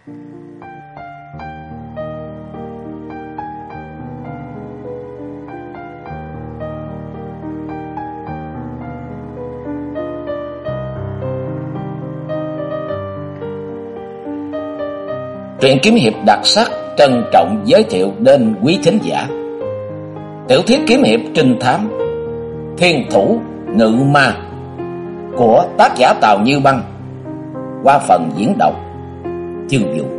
Truyện kiếm hiệp đặc sắc trân trọng giới thiệu đến quý thính giả tiểu thuyết kiếm hiệp trinh thám Thiên Thủ Ngự Ma của tác giả Tào Như Băng qua phần diễn đọc Chương Vũ.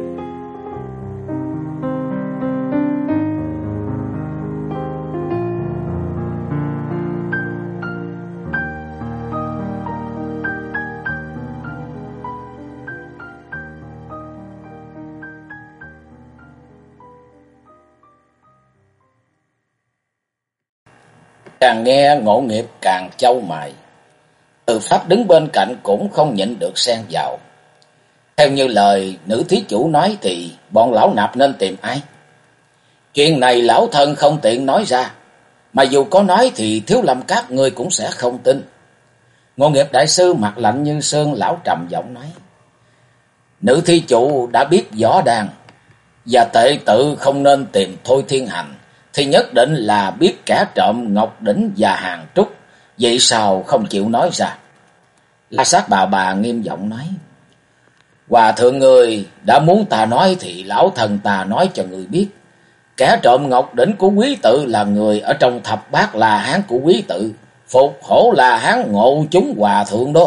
Càng nghe Ngộ Nghiệp càng chau mày. Từ Pháp đứng bên cạnh cũng không nhịn được xen vào. Theo như lời nữ thí chủ nói thì bọn lão nạp nên tìm ai? Chuyện này lão thân không tiện nói ra, mà dù có nói thì Thiếu Lâm các ngươi cũng sẽ không tin. Ngộ Nghiệp đại sư mặt lạnh như sương, lão trầm giọng nói: Nữ thí chủ đã biết võ đàn và tệ tự không nên tìm Thôi Thiên Hành, thì nhất định là biết kẻ trộm Ngọc Đỉnh và Hàng Trúc, vậy sao không chịu nói ra? La Sát bà nghiêm giọng nói: Hòa thượng người đã muốn ta nói thì lão thần ta nói cho người biết. Kẻ trộm Ngọc Đỉnh của quý tự là người ở trong thập bát La Hán của quý tự, phục hổ La Hán ngộ chúng hòa thượng đó.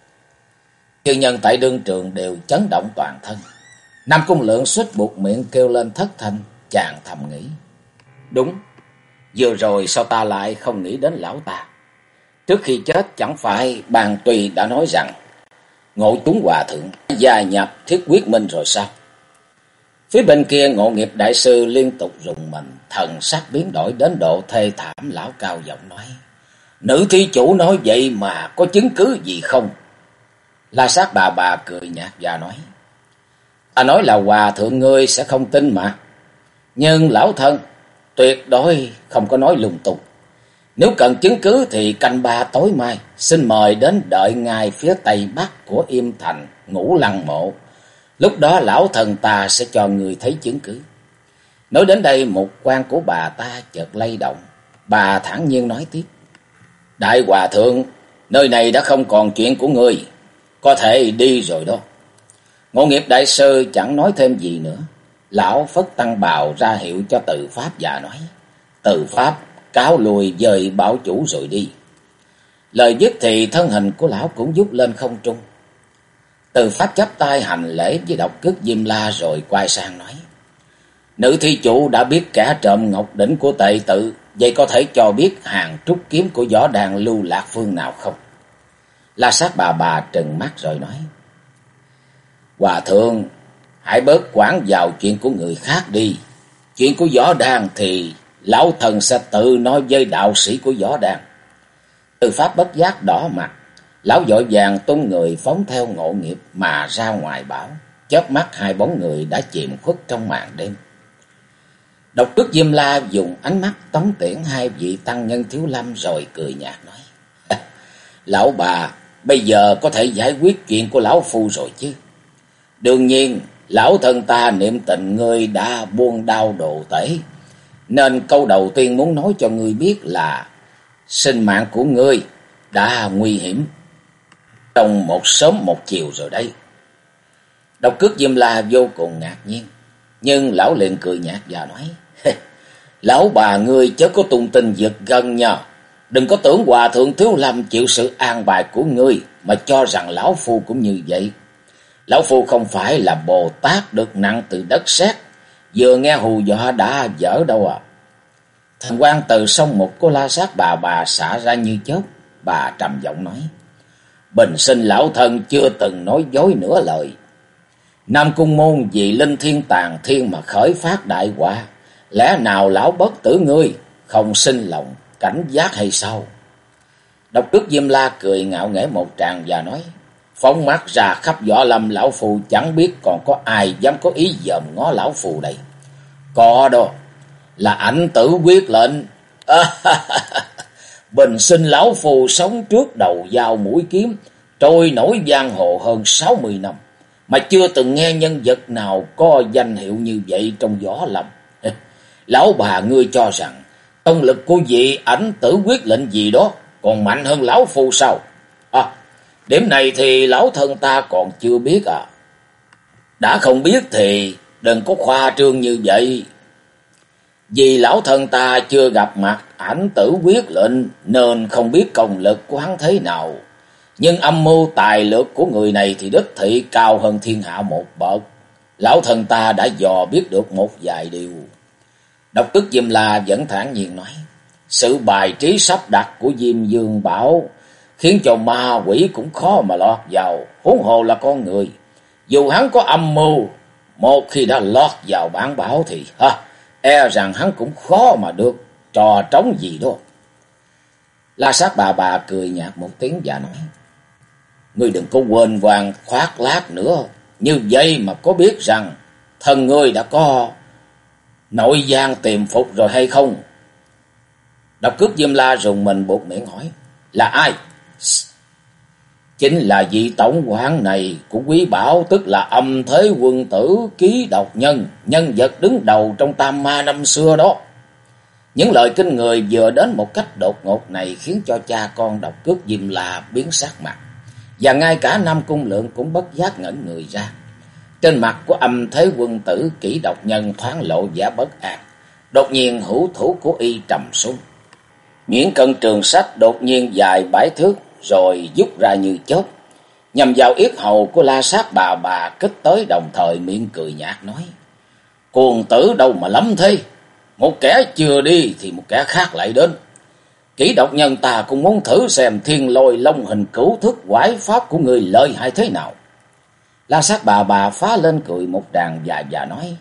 Chư nhân tại đương trường đều chấn động toàn thân. Nam Cung Lượng suýt buộc miệng kêu lên thất thanh, chàng thầm nghĩ: Đúng, vừa rồi sao ta lại không nghĩ đến lão ta? Trước khi chết chẳng phải Bàn Tùy đã nói rằng ngộ chúng hòa thượng gia nhập Thiết Quyết Minh rồi sao? Phía bên kia Ngộ Nghiệp đại sư liên tục rùng mình, thần sắc biến đổi đến độ thê thảm. Lão cao giọng nói: Nữ thí chủ nói vậy mà có chứng cứ gì không? La Sát bà cười nhạt và nói: Ta nói là hòa thượng ngươi sẽ không tin mà. Nhưng lão thân tuyệt đối không có nói lung tung. Nếu cần chứng cứ thì canh ba tối mai xin mời đến đợi ngài phía tây bắc của Im Thành Ngũ Lăng Mộ. Lúc đó lão thần ta sẽ cho người thấy chứng cứ. Nói đến đây một quan của bà ta chợt lay động. Bà thản nhiên nói tiếp: Đại hòa thượng, nơi này đã không còn chuyện của ngươi, có thể đi rồi đó. Ngộ Nghiệp đại sư chẳng nói thêm gì nữa. Lão phất tăng bào ra hiệu cho Từ Pháp và nói: Từ Pháp cáo lùi dời bảo chủ rồi đi. Lời dứt thì thân hình của lão cũng vút lên không trung. Từ Pháp chắp tay hành lễ với Độc Cước Diêm La rồi quay sang nói: Nữ thí chủ đã biết kẻ trộm Ngọc Đỉnh của tệ tự, vậy có thể cho biết Hàng Trúc kiếm của võ đàn lưu lạc phương nào không? La Sát bà trừng mắt rồi nói: Hòa thượng, hãy bớt quản vào chuyện của người khác đi. Chuyện của võ đàn thì lão thần sẽ tự nói với đạo sĩ của võ đàn. Từ Pháp bất giác đỏ mặt. Lão vội vàng tung người phóng theo Ngộ Nghiệp mà ra ngoài bảo. Chớp mắt hai bóng người đã chìm khuất trong màn đêm. Độc Cước Diêm La dùng ánh mắt tống tiễn hai vị tăng nhân Thiếu Lâm rồi cười nhạt nói: Lão bà, bây giờ có thể giải quyết chuyện của lão phu rồi chứ? Đương nhiên, lão thân ta niệm tình ngươi đã buông đau độ tể, nên câu đầu tiên muốn nói cho ngươi biết là sinh mạng của ngươi đã nguy hiểm trong một sớm một chiều rồi đây. Độc Cước Diêm La vô cùng ngạc nhiên, nhưng lão liền cười nhạt và nói: Lão bà ngươi chớ có tung tin giật gân nha. Đừng có tưởng hòa thượng Thiếu Lâm chịu sự an bài của ngươi mà cho rằng lão phu cũng như vậy. Lão phu không phải là Bồ Tát được nặng từ đất sét, vừa nghe hù dọa đã dở đâu à. Thần quan từ sông một của La Sát bà xả ra như chớp. Bà trầm giọng nói: Bình sinh lão thân chưa từng nói dối nửa lời. Nam Cung môn vì linh thiên tàn thiên mà khởi phát đại họa, lẽ nào lão bất tử ngươi không sinh lòng cảnh giác hay sao? Độc Cước Diêm La cười ngạo nghễ một tràng và nói: Phóng mắt ra khắp võ lâm, lão phù chẳng biết còn có ai dám có ý dòm ngó lão phù đây. Có đó, là Ảnh Tử quyết lệnh. Bình sinh lão phù sống trước đầu dao mũi kiếm, trôi nổi giang hồ hơn 60 năm. mà chưa từng nghe nhân vật nào có danh hiệu như vậy trong võ lâm. Lão bà ngươi cho rằng công lực của vị ảnh tử quyết lệnh gì đó còn mạnh hơn lão phu sao? À, điểm này thì lão thân ta còn chưa biết à. Đã không biết thì đừng có khoa trương như vậy. Vì lão thân ta chưa gặp mặt ảnh tử quyết lệnh nên không biết công lực của hắn thế nào. Nhưng âm mưu tài lược của người này thì đích thị cao hơn thiên hạ một bậc. Lão thân ta đã dò biết được một vài điều. Độc Tức Diêm La vẫn thản nhiên nói. Sự bài trí sắp đặt của Diêm Dương Bảo khiến cho ma quỷ cũng khó mà lọt vào, huống hồ là con người. Dù hắn có âm mưu, một khi đã lọt vào bản bảo thì e rằng hắn cũng khó mà được trò trống gì đó. La Sát bà cười nhạt một tiếng và nói. Ngươi đừng có quên vàng khoác lác nữa. Như vậy mà có biết rằng thân ngươi đã có nội gian tiềm phục rồi hay không? Độc Cước Diêm La rùng mình buột miệng hỏi. Là ai? Chính là vị tổng quản này của Quý Bảo, tức là Âm Thế Quân Tử Ký Độc Nhân, nhân vật đứng đầu trong Tam Ma năm xưa đó. Những lời kinh người vừa đến một cách đột ngột này khiến cho cha con Độc Cước Diêm La biến sắc mặt. Và ngay cả Nam Cung Lượng cũng bất giác ngẩn người ra. Trên mặt của Âm Thế Quân Tử Kỷ Độc Nhân thoáng lộ vẻ bất an. Đột nhiên hữu thủ của y trầm xuống. Nhuyễn cân trường sách đột nhiên dài 7 thước rồi rút ra như chớp, nhằm vào yết hầu của La Sát bà kích tới, đồng thời miệng cười nhạt nói. Cuồng tử đâu mà lắm thế? Một kẻ chưa đi thì một kẻ khác lại đến. Kỷ Độc Nhân ta cũng muốn thử xem Thiên Lôi Long Hình Cửu Thức quái pháp của người lợi hại thế nào. La Sát bà phá lên cười một tràng và nói.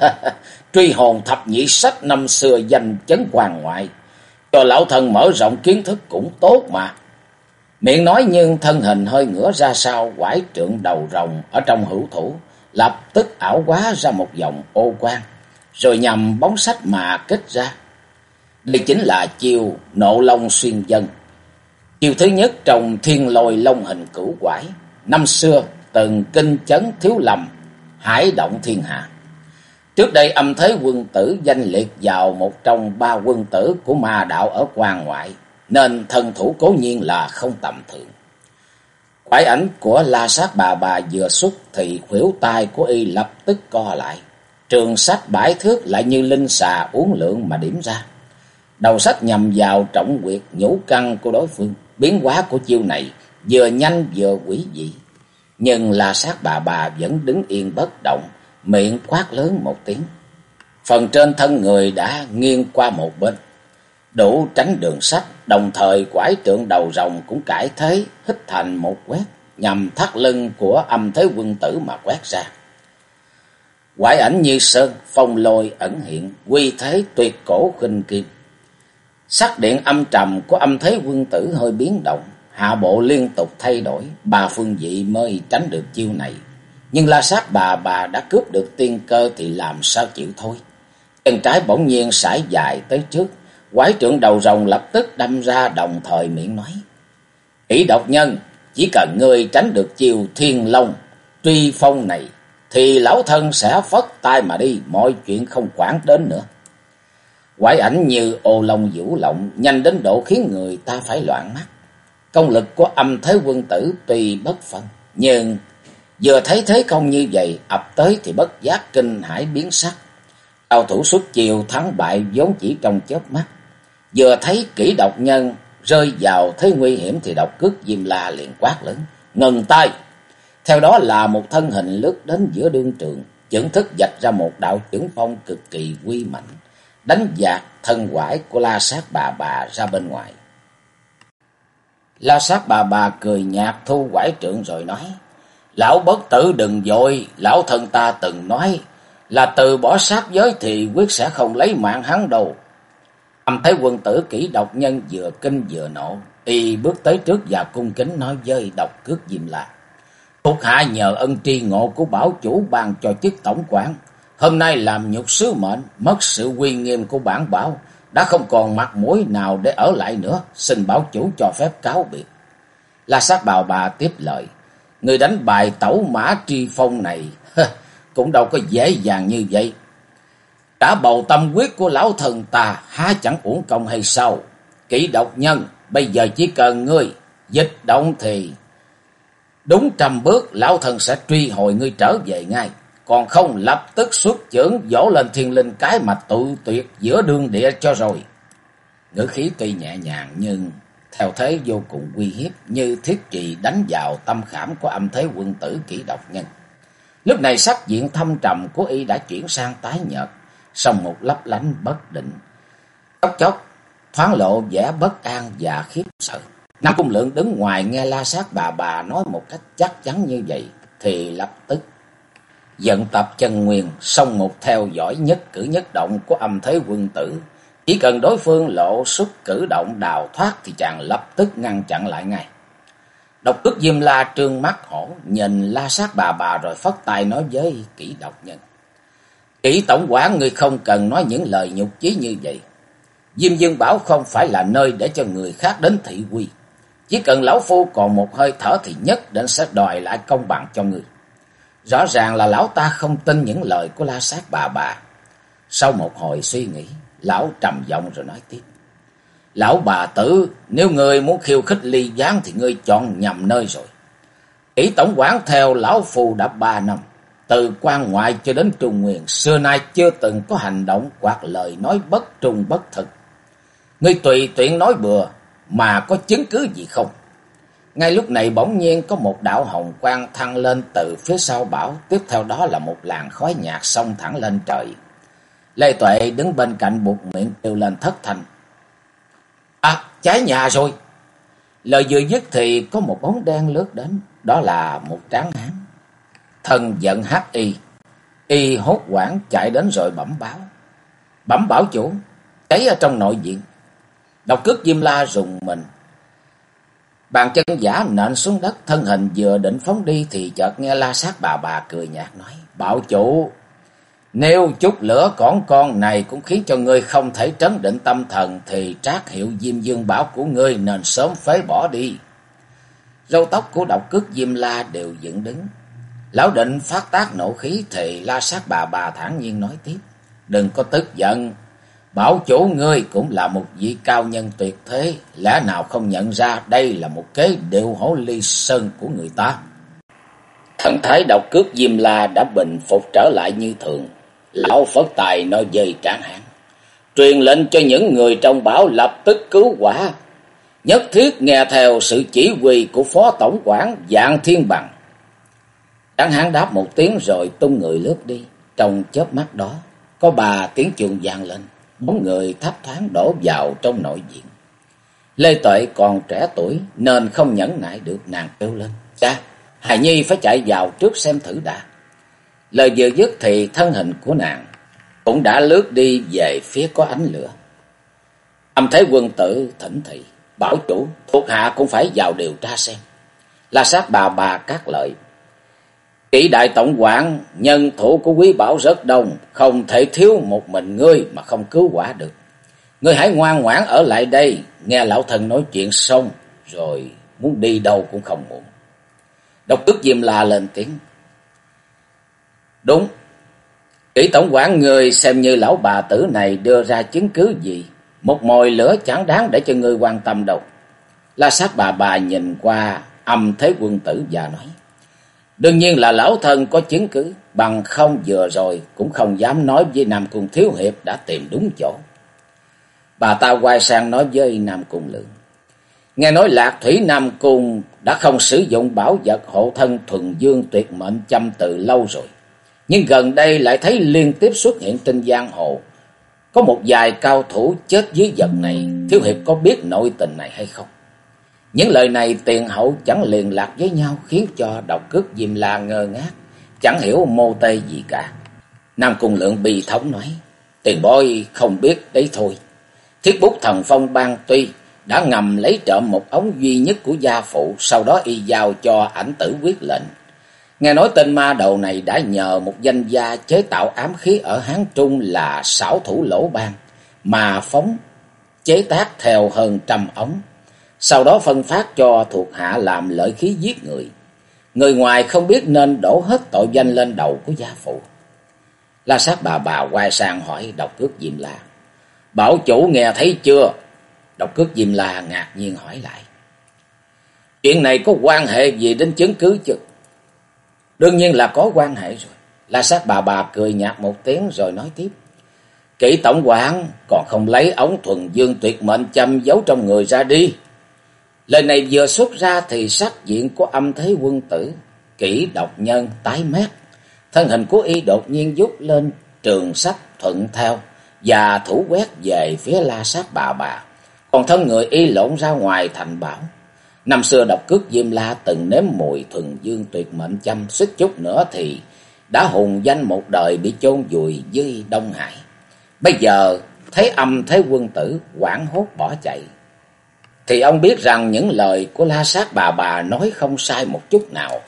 Truy hồn thập nhị sách năm xưa danh chấn quan ngoại, cho lão thân mở rộng kiến thức cũng tốt mà. Miệng nói nhưng thân hình hơi ngửa ra sau, quải trượng đầu rồng ở trong hữu thủ lập tức ảo hóa ra một vòng ô quang, rồi nhằm bóng sách mà kích ra. Đây chính là chiêu Nộ Long Xuyên Dân, chiêu thứ nhất trong Thiên Lôi Long Hình Cửu Quải, năm xưa từng kinh chấn thiếu lầm, hải động thiên hạ. Trước đây Âm Thế Quân Tử danh liệt vào một trong 3 quân tử của ma đạo ở quan ngoại, nên thân thủ cố nhiên là không tầm thường. Quải ảnh của La Sát bà vừa xuất thì khuỷu tay của y lập tức co lại. Trường sách 7 thước lại như linh xà uốn lượn mà điểm ra. Đầu sách nhằm vào trọng huyệt nhũ căn của đối phương. Biến hóa của chiêu này vừa nhanh vừa quỷ dị. Nhưng La Sát bà vẫn đứng yên bất động, miệng quát lớn một tiếng. Phần trên thân người đã nghiêng qua một bên, đủ tránh đường sách, đồng thời quải trượng đầu rồng cũng cải thế, hít thành một quét, nhằm thắt lưng của Âm Thế Quân Tử mà quét ra. Quải ảnh như sơn, phong lôi ẩn hiện, quy thế tuyệt cổ khinh kim. Sắc điện âm trầm của Âm Thế Quân Tử hơi biến động, hạ bộ liên tục thay đổi, 3 phương vị mới tránh được chiêu này. Nhưng La Sát bà đã cướp được tiên cơ thì làm sao chịu thôi. Chân trái bỗng nhiên sải dài tới trước, quải trượng đầu rồng lập tức đâm ra, đồng thời miệng nói. Kỷ Độc Nhân, chỉ cần ngươi tránh được chiêu Thiên Long Truy Phong này thì lão thân sẽ phất tay mà đi, mọi chuyện không quản đến nữa. Quải ảnh như ô long vũ lộng, nhanh đến độ khiến người ta phải loạn mắt. Công lực của Âm Thế Quân Tử tuy bất phân, nhưng vừa thấy thế công như vậy ập tới thì bất giác kinh hãi biến sắc. Cao thủ xuất chiêu thắng bại vốn chỉ trong chớp mắt. Vừa thấy Kỷ Độc Nhân rơi vào thế nguy hiểm thì Độc Cước Diêm La liền quát lớn, ngừng tay. Theo đó là một thân hình lướt đến giữa đương trường, chưởng thức vạch ra một đạo chưởng phong cực kỳ uy mãnh, đánh dạt thân quải của La Sát bà ra bên ngoài. La Sát bà cười nhạt thu quải trượng rồi nói, lão bất tử đừng vội, lão thân ta từng nói là từ bỏ sát giới thì quyết sẽ không lấy mạng hắn đâu. Âm Thế Quân Tử Kỷ Độc Nhân vừa kinh vừa nộ, y bước tới trước và cung kính nói với Độc Cước Diêm La, thuộc hạ nhờ ân tri ngộ của bảo chủ ban cho chức tổng quản, hôm nay làm nhục sứ mệnh, mất sự uy nghiêm của bản bảo, đã không còn mặt mũi nào để ở lại nữa, xin bảo chủ cho phép cáo biệt. La Sát bà tiếp lời, người đánh bại Tẩu Mã Tri Phong này cũng đâu có dễ dàng như vậy. Cả bầu tâm quyết của lão thần ta há chẳng uổng công hay sao? Kỷ độc nhân, bây giờ chỉ cần ngươi dịch động thì đúng 100 bước lão thần sẽ truy hồi ngươi trở về ngay. Còn không lập tức xuất chưởng vỗ lên thiên linh cái mà tự tuyệt giữa đương địa cho rồi. Ngữ khí tuy nhẹ nhàng nhưng theo thế vô cùng uy hiếp, như thiết trì đánh vào tâm khảm của Âm Thế Quân tử Kỷ độc nhân. Lúc này sắc diện thâm trầm của y đã chuyển sang tái nhợt, song một lấp lánh bất định. Chốc chốc thoáng lộ vẻ bất an và khiếp sợ. Nam Cung Lượng đứng ngoài nghe La Sát bà nói một cách chắc chắn như vậy thì lập tức vận tập chân nguyên, song một theo dõi nhất cử nhất động của Âm Thế Quân tử. Chỉ cần đối phương lộ xuất cử động đào thoát thì chàng lập tức ngăn chặn lại ngay. Độc Cước Diêm La trương mắt hổ nhìn La Sát bà rồi phất tay nói với Kỷ độc nhân: Kỷ tổng quản, ngươi không cần nói những lời nhục chí như vậy. Diêm Dương Bảo không phải là nơi để cho người khác đến thị uy. Chỉ cần lão phu còn một hơi thở thì nhất định sẽ đòi lại công bằng cho ngươi. Rõ ràng là lão ta không tin những lời của La Sát bà. Sau một hồi suy nghĩ, lão trầm giọng rồi nói tiếp: Lão bà tử, nếu ngươi muốn khiêu khích Ly Gián thì ngươi chọn nhầm nơi rồi. Kỷ tổng quản theo lão phu đã 3 năm, từ quan ngoại cho đến Trung Nguyên, xưa nay chưa từng có hành động hoặc lời nói bất trung bất thực. Ngươi tùy tiện nói bừa mà có chứng cứ gì không? Ngay lúc này bỗng nhiên có một đạo hồng quang thăng lên từ phía sau bảo, tiếp theo đó là một làn khói nhạt xông thẳng lên trời. Lê Tuệ đứng bên cạnh buột miệng kêu lên thất thanh: Cháy nhà rồi! Lời vừa dứt thì có một bóng đen lướt đến, đó là một tráng hán. Thân giận hắc y hốt hoảng chạy đến rồi bẩm bảo chủ, cháy ở trong nội viện. Độc Cước Diêm La rùng mình, bàn chân giả nện xuống đất, thân hình vừa định phóng đi thì chợt nghe La Sát bà cười nhạt nói: Bảo chủ, nếu chút lửa cỏn con này cũng khiến cho ngươi không thể trấn định tâm thần thì trác hiệu Diêm Dương Bảo của ngươi nên sớm phế bỏ đi. Râu tóc của Độc Cước Diêm La đều dựng đứng. Lão định phát tác nộ khí thì La Sát bà thản nhiên nói tiếp: Đừng có tức giận, bảo chủ ngươi cũng là một vị cao nhân tuyệt thế, lẽ nào không nhận ra đây là một kế điệu hổ ly sơn của người ta? Thần thái Độc Cước Diêm La đã bình phục trở lại như thường. Lão phất tài nói với tráng hán: Truyền lệnh cho những người trong bảo lập tức cứu hỏa, nhất thiết nghe theo sự chỉ huy của phó tổng quản Dạng Thiên Bằng. Tráng hán đáp một tiếng rồi tung người lướt đi. Trong chớp mắt đó có 3 tiếng chuông vang lên, bóng người thấp thoáng đổ vào trong nội viện. Lê Tuệ còn trẻ tuổi nên không nhẫn nại được, nàng kêu lên: Cha, hài nhi phải chạy vào trước xem thử đã. Lời vừa dứt thì thân hình của nàng cũng đã lướt đi về phía có ánh lửa. Âm Thế Quân tử thỉnh thị: Bảo chủ, thuộc hạ cũng phải vào điều tra xem. La Sát bà cắt lời: Kỷ đại tổng quản, nhân thủ của quý bảo rất đông, không thể thiếu một mình ngươi mà không cứu quả được. Ngươi hãy ngoan ngoãn ở lại đây, nghe lão thần nói chuyện xong rồi muốn đi đâu cũng không muộn. Độc Cước Diêm La lên tiếng: Đúng, Kỷ tổng quản ngươi xem như lão bà tử này đưa ra chứng cứ gì, một mồi lửa chẳng đáng để cho ngươi quan tâm đâu. La Sát bà nhìn qua Âm Thế Quân tử và nói: Đương nhiên là lão thân có chứng cứ, bằng không vừa rồi cũng không dám nói với Nam Cung thiếu hiệp đã tìm đúng chỗ. Bà ta quay sang nói với Nam Cung Lượng: Nghe nói Lạc Thủy Nam Cung đã không sử dụng bảo vật hộ thân thuần dương tuyệt mệnh châm từ lâu rồi, nhưng gần đây lại thấy liên tiếp xuất hiện trên giang hồ có một vài cao thủ chết dưới vật này. Thiếu hiệp có biết nội tình này hay không? Những lời này tiền hậu chẳng liên lạc với nhau, khiến cho Độc Cước Diêm La ngơ ngác, chẳng hiểu mô tê gì cả. Nam Cung Lượng bi thống nói: Tiền bối không biết đấy thôi. Thiết bút thần phong ban tuy đã ngầm lấy trộm một ống duy nhất của gia phụ, sau đó y giao cho Ảnh Tử quyết lệnh. Nghe nói tên ma đầu này đã nhờ một danh gia chế tạo ám khí ở Hán Trung là Xảo Thủ Lỗ Ban mà phóng chế tác theo hơn 100 ống, sau đó phân phát cho thuộc hạ làm lợi khí giết người. người ngoài không biết nên đổ hết tội danh lên đầu của gia phụ. La Sát bà quay sang hỏi Độc Cước Diêm La: "Bảo chủ nghe thấy chưa?" Độc Cước Diêm La ngạc nhiên hỏi lại: "Chuyện này có quan hệ gì đến chứng cứ chứ?" "Đương nhiên là có quan hệ rồi." La Sát bà cười nhạt một tiếng rồi nói tiếp: "Kỷ tổng quản còn không lấy ống thuần dương tuyệt mệnh châm giấu trong người ra đi." Lời này vừa xuất ra thì sắc diện của Âm Thế Quân Tử, Kỷ Độc Nhân tái mét. Thân hình của y đột nhiên vút lên, trường sách thuận theo và thủ quét về phía La Sát bà. Còn thân người y lộn ra ngoài thành bảo. Năm xưa Độc Cước Diêm La từng nếm mùi thuần dương tuyệt mệnh châm, suýt chút nữa thì đã hùng danh một đời bị chôn vùi dưới Đông Hải. Bây giờ thấy Âm Thế Quân Tử hoảng hốt bỏ chạy, thì ông biết rằng những lời của La Sát bà nói không sai một chút nào.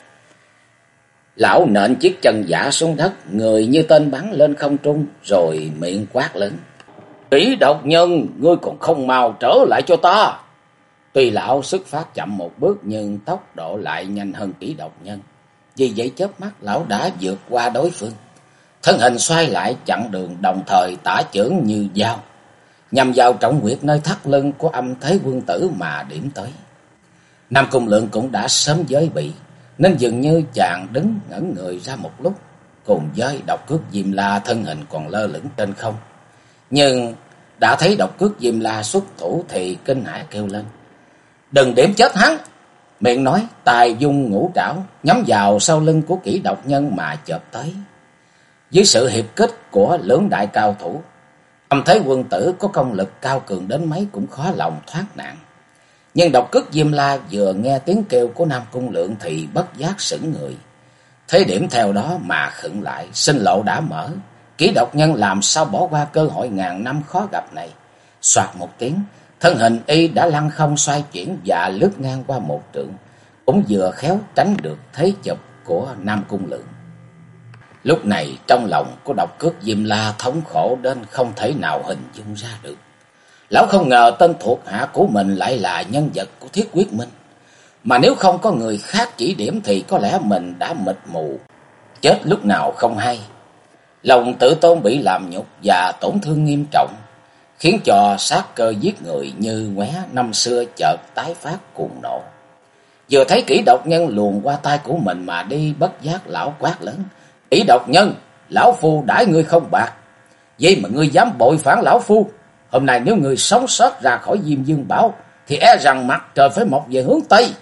Lão nện chiếc chân giả xuống đất, người như tên bắn lên không trung, rồi miệng quát lớn: "Kỷ Độc Nhân, ngươi còn không mau trở lại cho ta!" Tuy lão xuất phát chậm một bước nhưng tốc độ lại nhanh hơn Kỷ Độc Nhân. Vì vậy chớp mắt lão đã vượt qua đối phương. Thân hình xoay lại chặn đường, đồng thời tả chưởng như dao, nhằm vào trọng huyệt nơi thắt lưng của Âm Thế Quân Tử mà điểm tới. Nam Cung Lượng cũng đã sớm giới bị, nên dường như chàng đứng ngẩn người ra một lúc, cùng với Độc Cước Diêm La thân hình còn lơ lửng trên không. Nhưng đã thấy Độc Cước Diêm La xuất thủ thì kinh hãi kêu lên: "Đừng điểm chết hắn!" Miệng nói, tài dung ngũ trảo nhắm vào sau lưng của Kỷ Độc Nhân mà chộp tới. Dưới sự hiệp kích của lưỡng đại cao thủ, Âm Thế Quân Tử có công lực cao cường đến mấy cũng khó lòng thoát nạn. Nhưng Độc Cước Diêm La vừa nghe tiếng kêu của Nam Cung Lượng thì bất giác sững người. Thế điểm theo đó mà khựng lại, sinh lộ đã mở. Kỷ Độc Nhân làm sao bỏ qua cơ hội ngàn năm khó gặp này. Soạt một tiếng, thân hình y đã lăn không xoay chuyển và lướt ngang qua một trượng, cũng vừa khéo tránh được thế chụp của Nam Cung Lượng. Lúc này trong lòng của Độc Cước Diêm La thống khổ đến không thể nào hình dung ra được. Lão không ngờ tên thuộc hạ của mình lại là nhân vật của Thiết Quyết Minh. Mà nếu không có người khác chỉ điểm thì có lẽ mình đã mịt mù, chết lúc nào không hay. Lòng tự tôn bị làm nhục và tổn thương nghiêm trọng, khiến cho sát cơ giết người như ngoé năm xưa chợt tái phát cuồng nộ. Vừa thấy Kỷ Độc Nhân luồn qua tay của mình mà đi, bất giác lão quát lớn: "Kỷ Độc Nhân, lão phu đãi ngươi không bạc, vậy mà ngươi dám bội phản lão phu. Hôm nay nếu ngươi sống sót ra khỏi Diêm Dương Bảo thì e rằng mặt trời phải mọc về hướng Tây."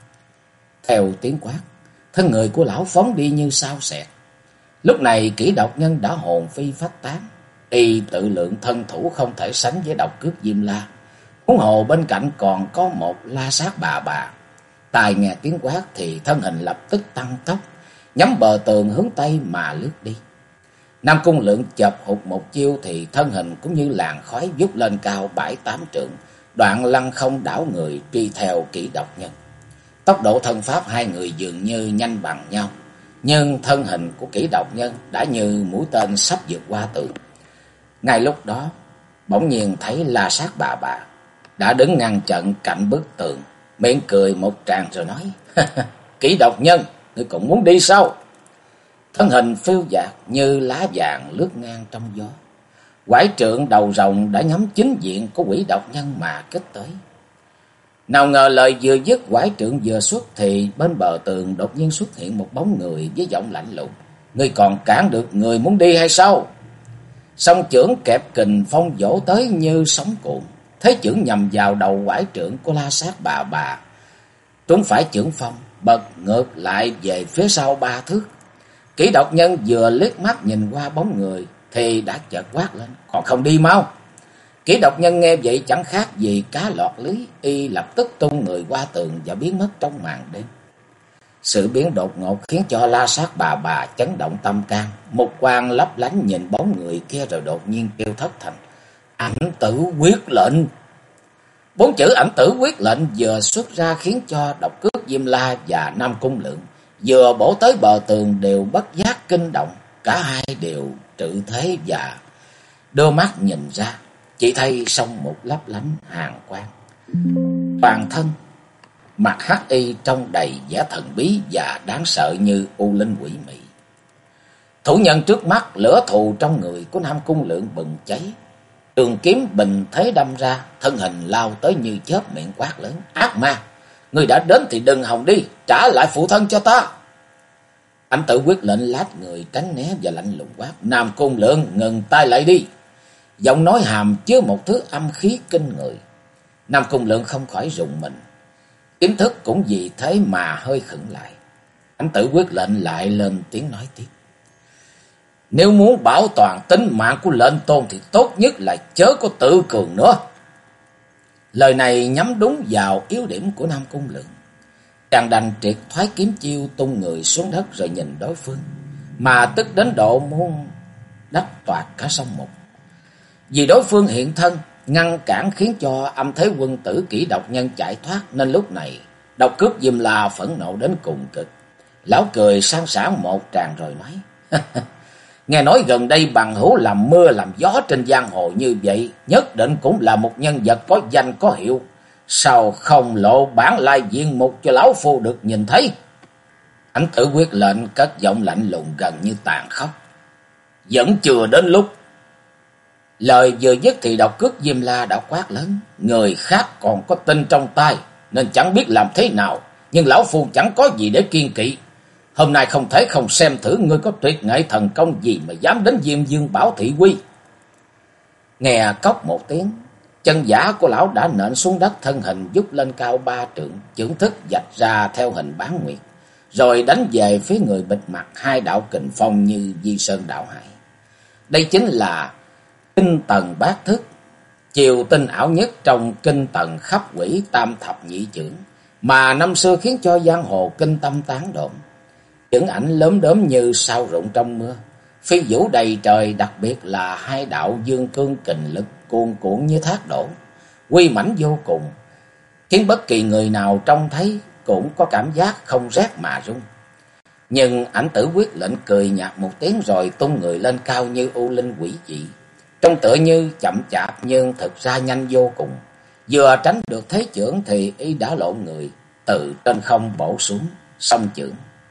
Theo tiếng quát, thân người của lão phóng đi như sao xẹt. Lúc này Kỷ Độc Nhân đã hồn phi phách tán, y tự lượng thân thủ không thể sánh với Độc Cước Diêm La. Huống hồ bên cạnh còn có một La Sát bà. Tai nghe tiếng quát thì thân hình lập tức tăng tốc, nhắm bờ tường hướng Tây mà lướt đi. Nam Cung Lượng chộp hụt một chiêu thì thân hình cũng như làn khói vút lên cao 7-8 trượng, đoạn lăn không đảo người truy theo Kỷ Độc Nhân. Tốc độ thân pháp hai người dường như nhanh bằng nhau, nhưng thân hình của Kỷ Độc Nhân đã như mũi tên sắp vượt qua tường. Ngay lúc đó, bỗng nhiên thấy La Sát bà đã đứng ngăn chặn cạnh bức tường, miệng cười một tràng rồi nói: "Kỷ Độc Nhân, ngươi cũng muốn đi sao?" Thân hình phiêu dạt như lá vàng lướt ngang trong gió. Quải trượng đầu rồng đã nhắm chính diện của Quỷ Độc Nhân mà kích tới. Nào ngờ lời vừa dứt, quải trượng vừa xuất thì bên bờ tường đột nhiên xuất hiện một bóng người với giọng lạnh lùng: "Ngươi còn cản được người muốn đi hay sao?" Song chưởng kẹp kình phong vỗ tới như sóng cuộn, thế chưởng nhằm vào đầu quải trượng của La Sát bà. Trúng phải chưởng phong, bật ngược lại về phía sau 3 thước. Kỷ Độc Nhân vừa liếc mắt nhìn qua bóng người thì đã chợt quát lên: "Còn không đi mau!" Kỷ Độc Nhân nghe vậy chẳng khác gì cá lọt lưới, y lập tức tung người qua tường và biến mất trong màn đêm. Sự biến đột ngột khiến cho La Sát bà chấn động tâm can, mục quang lấp lánh nhìn bóng người kia rồi đột nhiên kêu thất thành: "Ảnh tử quyết lệnh!" 4 chữ ảnh tử quyết lệnh vừa xuất ra khiến cho Độc Cước Diêm La và Nam Cung Lượng vừa bổ tới bờ tường đều bất giác kinh động. Cả hai đều trự thế và đưa mắt nhìn ra, chỉ thấy sông một lấp lánh hàn quang, toàn thân Mặt hắc y trông đầy vẻ thần bí và đáng sợ như u linh quỷ mị. Thủ nhân trước mắt, lửa thù trong người của Nam Cung Lượng bừng cháy. Trường kiếm bình thế đâm ra, thân hình lao tới như chớp, miệng quát lớn: ác ma, ngươi đã đến thì đừng hòng đi, trả lại phụ thân cho ta. Anh Tử quyết lệnh lách người tránh né và lạnh lùng quát: Nam Cung Lượng, ngừng tay lại đi. Giọng nói hàm chứa một thứ âm khí kinh người. Nam Cung Lượng không khỏi rùng mình, kiếm thức cũng vì thế mà hơi khựng lại. Anh Tử quyết lệnh lại lên tiếng nói tiếp: nếu muốn bảo toàn tính mạng của lệnh tôn thì tốt nhất là chớ có tự cường nữa. Lời này nhắm đúng vào yếu điểm của Nam Cung Lượng. Chàng đành triệt thoái kiếm chiêu, tung người xuống đất rồi nhìn đối phương, mà tức đến độ muốn đắp toạc cả sông Mục. Vì đối phương hiện thân ngăn cản khiến cho âm thế quân tử kỹ độc nhân chạy thoát, nên lúc này Độc Cước Diêm La phẫn nộ đến cùng cực. Lão cười sang sảng một tràng rồi nói: nghe nói gần đây bằng hữu làm mưa làm gió trên giang hồ như vậy, nhất định cũng là một nhân vật có danh có hiệu. Sao không lộ bản lai diện mục cho lão phu được nhìn thấy? Anh Tử quyết lệnh cất giọng lạnh lùng gần như tàn khốc: vẫn chưa đến lúc. Lời vừa dứt thì Độc Cước Diêm La đã quát lớn: người khác còn có tin trong tay nên chẳng biết làm thế nào, nhưng lão phu chẳng có gì để kiêng kỵ. Hôm nay không thể không xem thử ngươi có tuyệt nghệ thần công gì mà dám đến Diêm Dương Bảo thị uy. Nghe cốc một tiếng, chân giả của lão đã nện xuống đất, thân hình vút lên cao 3 trượng, chưởng thức vạch ra theo hình bán nguyệt, rồi đánh về phía người bịt mặt 2 đạo kình phong như Di Sơn Đạo Hải. Đây chính là Kinh Tần Bát Thức, chiều tinh ảo nhất trong Kinh Tần Khắp Quỷ Tam Thập Nhị Chưởng, mà năm xưa khiến cho giang hồ kinh tâm tán đồn. Chưởng ảnh lớn đốm như sao rụng trong mưa, phi vũ đầy trời, đặc biệt là 2 đạo dương cương kình lực cuồn cuộn như thác đổ, uy mãnh vô cùng, khiến bất kỳ người nào trông thấy cũng có cảm giác không rét mà run. Nhưng Ảnh Tử quyết lệnh cười nhạt một tiếng rồi tung người lên cao như u linh quỷ dị, trông tựa như chậm chạp nhưng thực ra nhanh vô cùng. Vừa tránh được thế chưởng thì y đã lộ người từ trên không bổ xuống, song chưởng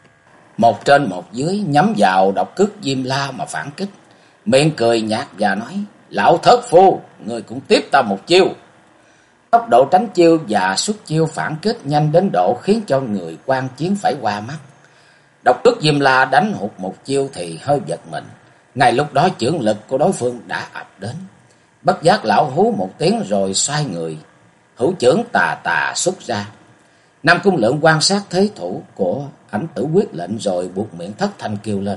một trên một dưới nhắm vào Độc Cước Diêm La mà phản kích. Miệng cười nhạt và nói: lão thất phu, người cũng tiếp ta một chiêu. Tốc độ tránh chiêu và xuất chiêu phản kích nhanh đến độ khiến cho người quan chiến phải qua mắt. Độc Cước Diêm La đánh hụt một chiêu thì hơi giật mình. Ngay lúc đó chưởng lực của đối phương đã ập đến. Bất giác lão hú một tiếng rồi xoay người, hữu chưởng tà tà xuất ra. Nam Cung Lượng quan sát thế thủ của Ảnh Tử quyết lệnh rồi buộc miệng thất thanh kêu lên: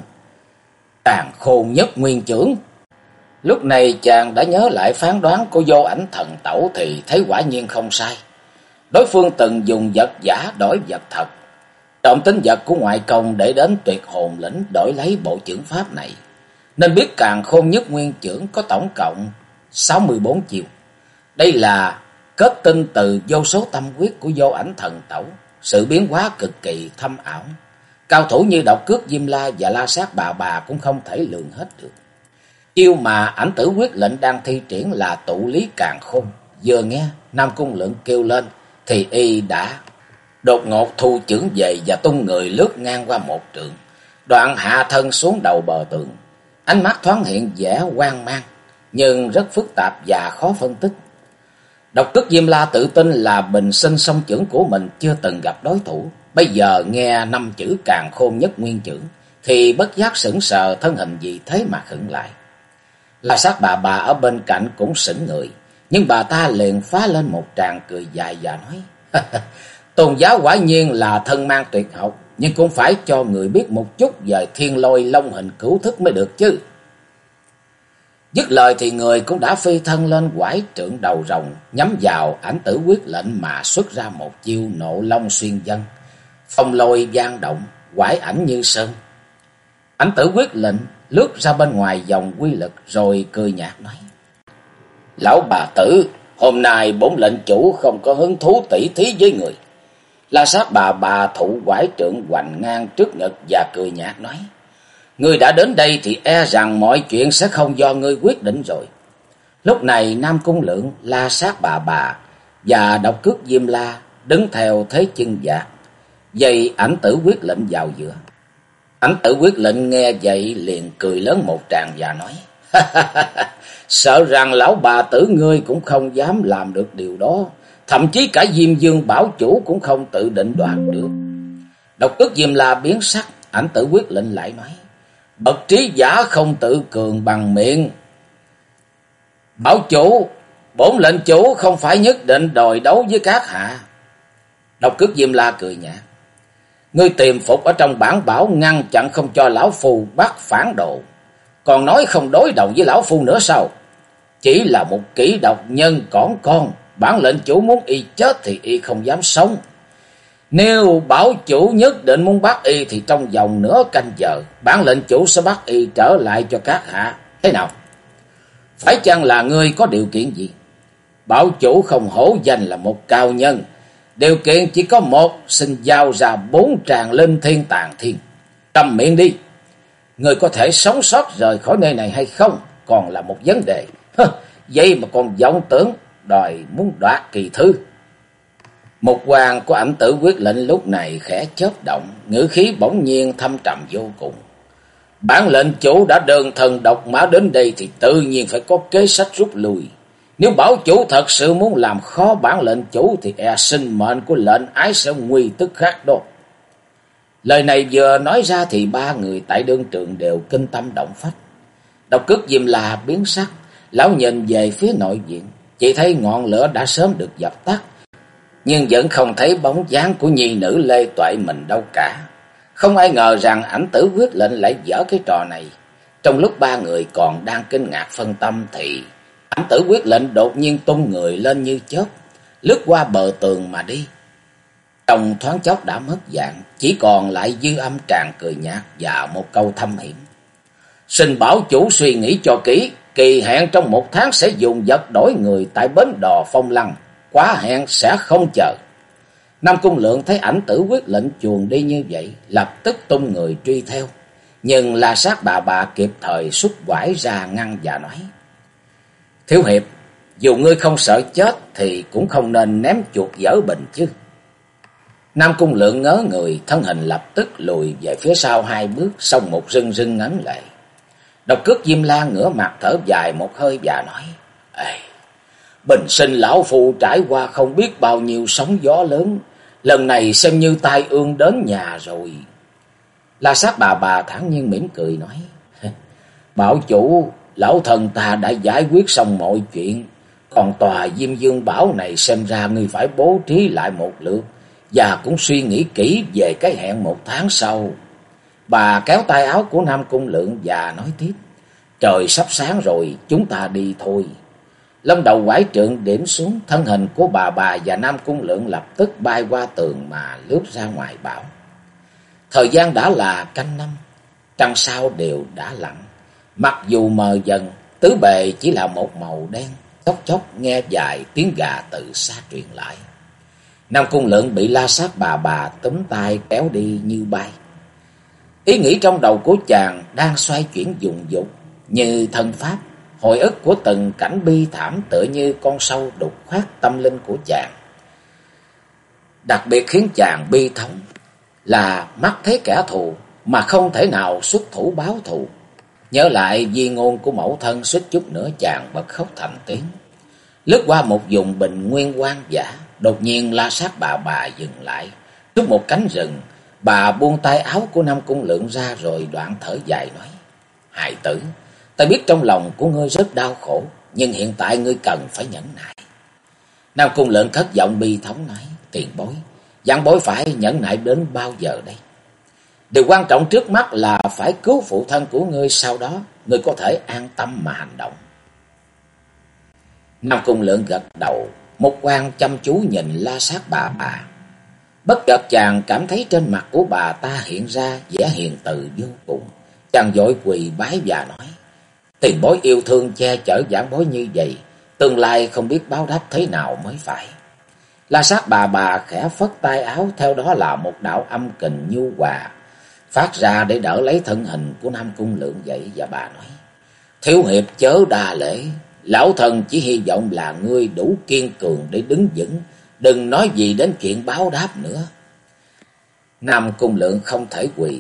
tàn khôn nhất nguyên chưởng. Lúc này chàng đã nhớ lại phán đoán của Vô Ảnh Thần Tẩu thì thấy quả nhiên không sai. Đối phương từng dùng vật giả đổi vật thật, trộm tính vật của ngoại công để đến Tuyệt Hồn Lĩnh đổi lấy bộ chưởng pháp này, nên biết càn khôn nhất nguyên chưởng có tổng cộng 64 chiêu. Đây là kết tinh từ vô số tâm quyết của Vô Ảnh Thần Tẩu, sự biến hóa cực kỳ thâm ảo. Cao thủ như Độc Cước Diêm La và La Sát Bà cũng không thể lường hết được. Chiêu mà Ảnh Tử quyết lệnh đang thi triển là tụ lý càn khôn. Vừa nghe Nam Cung Lượng kêu lên thì y đã đột ngột thu chưởng về và tung người lướt ngang qua 1 trượng, đoạn hạ thân xuống đầu bờ tường. Ánh mắt thoáng hiện vẻ hoang mang nhưng rất phức tạp và khó phân tích. Độc Cước Diêm La tự tin là bình sinh song chưởng của mình chưa từng gặp đối thủ. Bây giờ nghe 5 chữ càn khôn nhất nguyên chưởng thì bất giác sững sờ, thân hình vì thế mà khựng lại. La Sát bà ở bên cạnh cũng sững người, nhưng bà ta liền phá lên một tràng cười dài và nói: tôn giáo quả nhiên là thân mang tuyệt học, nhưng cũng phải cho người biết một chút về Thiên Lôi Long Hình Cửu Thức mới được chứ. Dứt lời thì người cũng đã phi thân lên quải trượng đầu rồng, nhắm vào Ảnh Tử quyết lệnh mà xuất ra một chiêu Nộ Long Xuyên Dân. Phong lôi vang động, quải ảnh như sơn. Ảnh Tử quyết lệnh lướt ra bên ngoài dòng quy lực rồi cười nhạt nói: lão bà tử, hôm nay bổn lệnh chủ không có hứng thú tỉ thí với người. La Sát bà thụ quải trượng hoành ngang trước ngực và cười nhạt nói: ngươi đã đến đây thì e rằng mọi chuyện sẽ không do ngươi quyết định rồi. Lúc này Nam Cung Lượng, La Sát bà và Độc Cước Diêm La đứng theo thế chân vạc, dây Ảnh Tử Quyết Lệnh vào giữa. Ảnh Tử Quyết Lệnh nghe vậy liền cười lớn một tràng và nói: Sợ rằng lão bà tử ngươi cũng không dám làm được điều đó, thậm chí cả Diêm Dương bảo chủ cũng không tự định đoạt được. Độc Cước Diêm La biến sắc, Ảnh Tử Quyết Lệnh lại nói: Bậc trí giả không tự cường bằng miệng. Bảo chủ, bổn lệnh chủ không phải nhất định đòi đấu với các hạ. Độc Cước Diêm La cười nhạt: Ngươi tìm phục ở trong bản bảo ngăn chặn không cho lão phu bắt phản đồ, còn nói không đối đầu với lão phu nữa sao? Chỉ là một kỹ độc nhân cỏn con, bản lệnh chủ muốn y chết thì y không dám sống. Nếu bảo chủ nhất định muốn bắt y thì trong vòng nửa canh giờ, bản lệnh chủ sẽ bắt y trở lại cho các hạ. Thế nào? Phải chăng là ngươi có điều kiện gì? Bảo chủ không hổ danh là một cao nhân, điều kiện chỉ có một, xin giao ra 4 tràng linh thiên tàn thiên. Câm miệng đi, ngươi có thể sống sót rời khỏi nơi này hay không còn là một vấn đề. Vậy mà còn vọng tưởng đòi muốn đoạt kỳ thư. Một quan của Ảnh Tử Quyết Lệnh lúc này khẽ chớp động, ngữ khí bỗng nhiên thâm trầm vô cùng. Bản lệnh chủ đã đơn thần độc mã đến đây thì tự nhiên phải có kế sách rút lui. Nếu bảo chủ thật sự muốn làm khó bản lệnh chủ thì sinh mệnh của lệnh ái sẽ nguy tức khắc đó. Lời này vừa nói ra thì 3 người tại đương trường đều kinh tâm động phách. Độc Cước Diêm La biến sắc, lão nhìn về phía nội viện, chỉ thấy ngọn lửa đã sớm được dập tắt, nhưng vẫn không thấy bóng dáng của nhi nữ Lê Toại mình đâu cả. Không ai ngờ rằng Ảnh Tử Quyết Lệnh lại dở cái trò này. Trong lúc 3 người còn đang kinh ngạc phân tâm thì Ảnh Tử Quyết Lệnh đột nhiên tung người lên như chớp, lướt qua bờ tường mà đi. Trong thoáng chốc đã mất dạng, chỉ còn lại dư âm tràn cười nhạt và một câu thâm hiểm: Xin bảo chủ suy nghĩ cho kỹ, kỳ hạn trong 1 tháng sẽ dùng vật đổi người tại bến đò Phong Lăng, quá hạn sẽ không chờ. Nam Cung Lượng thấy Ảnh Tử Quyết Lệnh chuồn đi như vậy, lập tức tung người truy theo, nhưng La Sát bà kịp thời xuất quải ra ngăn và nói: Thiếu hiệp, dù ngươi không sợ chết thì cũng không nên ném chuột dở bình chứ. Nam Cung Lượng ngớ người, thân hình lập tức lùi về phía sau 2 bước, xong một rưng rưng ngấn lệ. Độc Cước Diêm La ngửa mặt thở dài một hơi và nói: Bình sinh lão phu trải qua không biết bao nhiêu sóng gió lớn, lần này xem như tai ương đến nhà rồi. La Sát bà thản nhiên mỉm cười nói: Bảo chủ, lão thần ta đã giải quyết xong mọi chuyện, còn tòa Diêm Dương Bảo này xem ra ngươi phải bố trí lại một lượt, và cũng suy nghĩ kỹ về cái hẹn 1 tháng sau. Bà kéo tay áo của Nam Cung Lượng và nói tiếp: Trời sắp sáng rồi, chúng ta đi thôi. Lâm đầu quải trượng điểm xuống, thân hình của bà và Nam Cung Lượng lập tức bay qua tường mà lướt ra ngoài bảo. Thời gian đã là canh 5, trăng sao đều đã lặn, mặc dù mờ dần, tứ bề chỉ là một màu đen. Chốc chốc nghe vài tiếng gà từ xa truyền lại. Nam Cung Lượng bị La Sát bà túm tay kéo đi như bay. Ý nghĩ trong đầu của chàng đang xoay chuyển dùng dục, như thân pháp, hồi ức của từng cảnh bi thảm tựa như con sâu đục khoét tâm linh của chàng. Đặc biệt khiến chàng bi thống là mắt thấy kẻ thù mà không thể nào xuất thủ báo thù. Nhớ lại di ngôn của mẫu thân, suýt chút nữa chàng bật khóc thành tiếng. Lướt qua một vùng bình nguyên hoang dã, đột nhiên La Sát bà dừng lại trước một cánh rừng. Bà buông tay áo của Nam Cung Lượng ra rồi đoạn thở dài nói: Hài tử, ta biết trong lòng của ngươi rất đau khổ, nhưng hiện tại ngươi cần phải nhẫn nại. Nam Cung Lượng cất giọng bi thống nói: Tiền bối, vãn bối phải nhẫn nại đến bao giờ đây? Điều quan trọng trước mắt là phải cứu phụ thân của ngươi, sau đó ngươi có thể an tâm mà hành động. Nam Cung Lượng gật đầu, một quan chăm chú nhìn La Sát bà. Bất chợt chàng cảm thấy trên mặt của bà ta hiện ra vẻ hiền từ vô cùng. Chàng vội quỳ bái và nói: Tiền bối yêu thương che chở vãn bối như vậy, tương lai không biết báo đáp thế nào mới phải. La Sát bà khẽ phất tay áo, theo đó là một đạo âm kình nhu hòa phát ra để đỡ lấy thân hình của Nam Cung Lượng dậy, và bà nói: Thiếu hiệp chớ đa lễ, lão thần chỉ hy vọng là ngươi đủ kiên cường để đứng vững, đừng nói gì đến chuyện báo đáp nữa. Nam Cung Lượng không thể quỳ,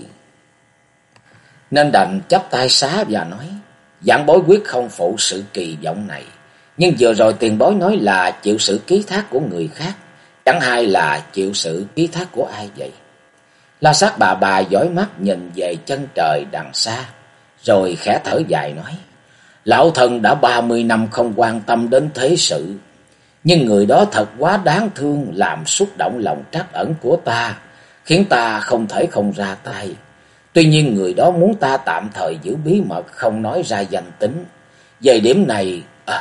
nên đành chắp tay xá và nói: Giảng bối quyết không phụ sự kỳ vọng này, nhưng vừa rồi tiền bối nói là chịu sự ký thác của người khác, chẳng hay là chịu sự ký thác của ai vậy? La Sát bà dõi mắt nhìn về chân trời đằng xa, rồi khẽ thở dài nói: Lão thần đã 30 năm không quan tâm đến thế sự, nhưng người đó thật quá đáng thương, làm xúc động lòng trắc ẩn của ta, khiến ta không thể không ra tay. Tuy nhiên người đó muốn ta tạm thời giữ bí mật, không nói ra danh tính. Về điểm này,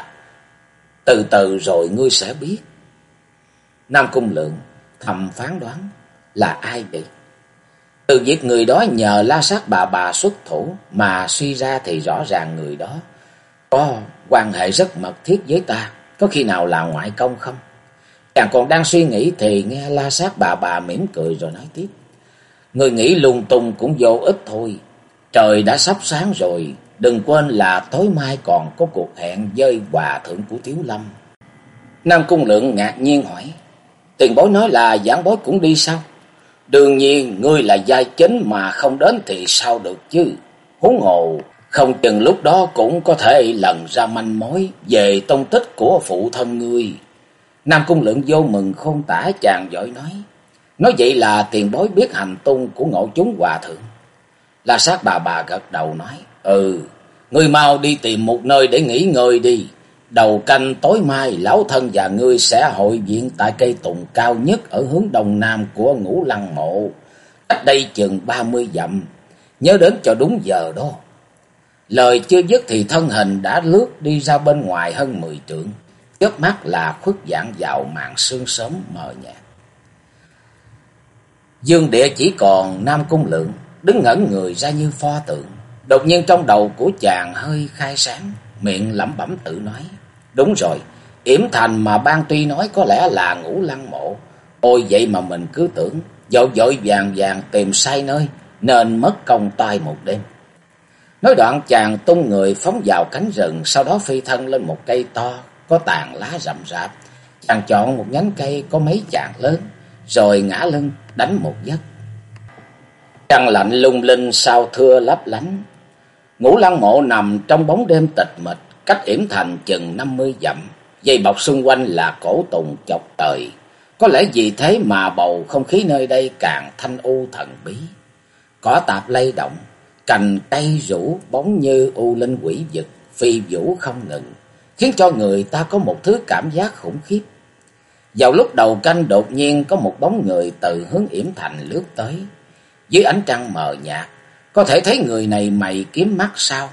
từ từ rồi ngươi sẽ biết. Nam Cung Lượng thầm phán đoán: là ai vậy? Từ việc người đó nhờ La Sát bà xuất thủ mà suy ra thì rõ ràng người đó có quan hệ rất mật thiết với ta, có khi nào là ngoại công không? Chàng còn đang suy nghĩ thì nghe La Sát bà mỉm cười rồi nói tiếp: Người nghĩ lung tung cũng vô ích thôi. Trời đã sắp sáng rồi, đừng quên là tối mai còn có cuộc hẹn với hòa thượng của Tiếu Lâm. Nam Cung Lượng ngạc nhiên hỏi: Tiền bối nói là giảng bối cũng đi sao? Đương nhiên, ngươi là giai chính mà không đến thì sao được chứ. Huống hồ, không chừng lúc đó cũng có thể lần ra manh mối về tông tích của phụ thân ngươi. Nam Cung Lượng vô mừng khôn tả, chàng vội nói vậy là tiền bối biết hành tung của Ngộ Chúng hòa thượng. La Sát bà gật đầu nói: Ngươi mau đi tìm một nơi để nghỉ ngơi đi. Đầu canh tối mai, lão thân và ngươi sẽ hội diện tại cây tùng cao nhất ở hướng đông nam của Ngũ Lăng mộ, cách đây chừng 30 dặm. Nhớ đến cho đúng giờ đó. Lời chưa dứt thì thân hình đã lướt đi ra bên ngoài hơn 10 trượng, chớp mắt là khuất dạng vào màn sương sớm mờ nhạt. Dương địa chỉ còn Nam Cung Lượng đứng ngẩn người ra như pho tượng. Đột nhiên trong đầu của chàng hơi khai sáng, miệng lẩm bẩm tự nói: Đúng rồi, Yểm Thành mà ban tuy nói có lẽ là Ngũ Lăng mộ. Ôi vậy mà mình cứ tưởng vội vàng tìm sai nơi, nên mất công tay một đêm. Nói đoạn chàng tung người phóng vào cánh rừng, sau đó phi thân lên một cây to có tàn lá rậm rạp. Chàng chọn một nhánh cây có mấy chạc lớn, rồi ngã lưng đánh một giấc. Trăng lạnh lung linh sao thưa lấp lánh. Ngũ Lăng mộ nằm trong bóng đêm tịch mịch, cách Yểm Thành chừng 50 dặm, dây bọc xung quanh là cổ tùng chọc trời. Có lẽ vì thế mà bầu không khí nơi đây càng thanh u thần bí. Cỏ tạp lay động, cành cây rũ bóng như u linh quỷ vực, phi vũ không ngừng, khiến cho người ta có một thứ cảm giác khủng khiếp. Vào lúc đầu canh đột nhiên có một bóng người từ hướng Yểm Thành lướt tới. Dưới ánh trăng mờ nhạt, có thể thấy người này mày kiếm mắt sao,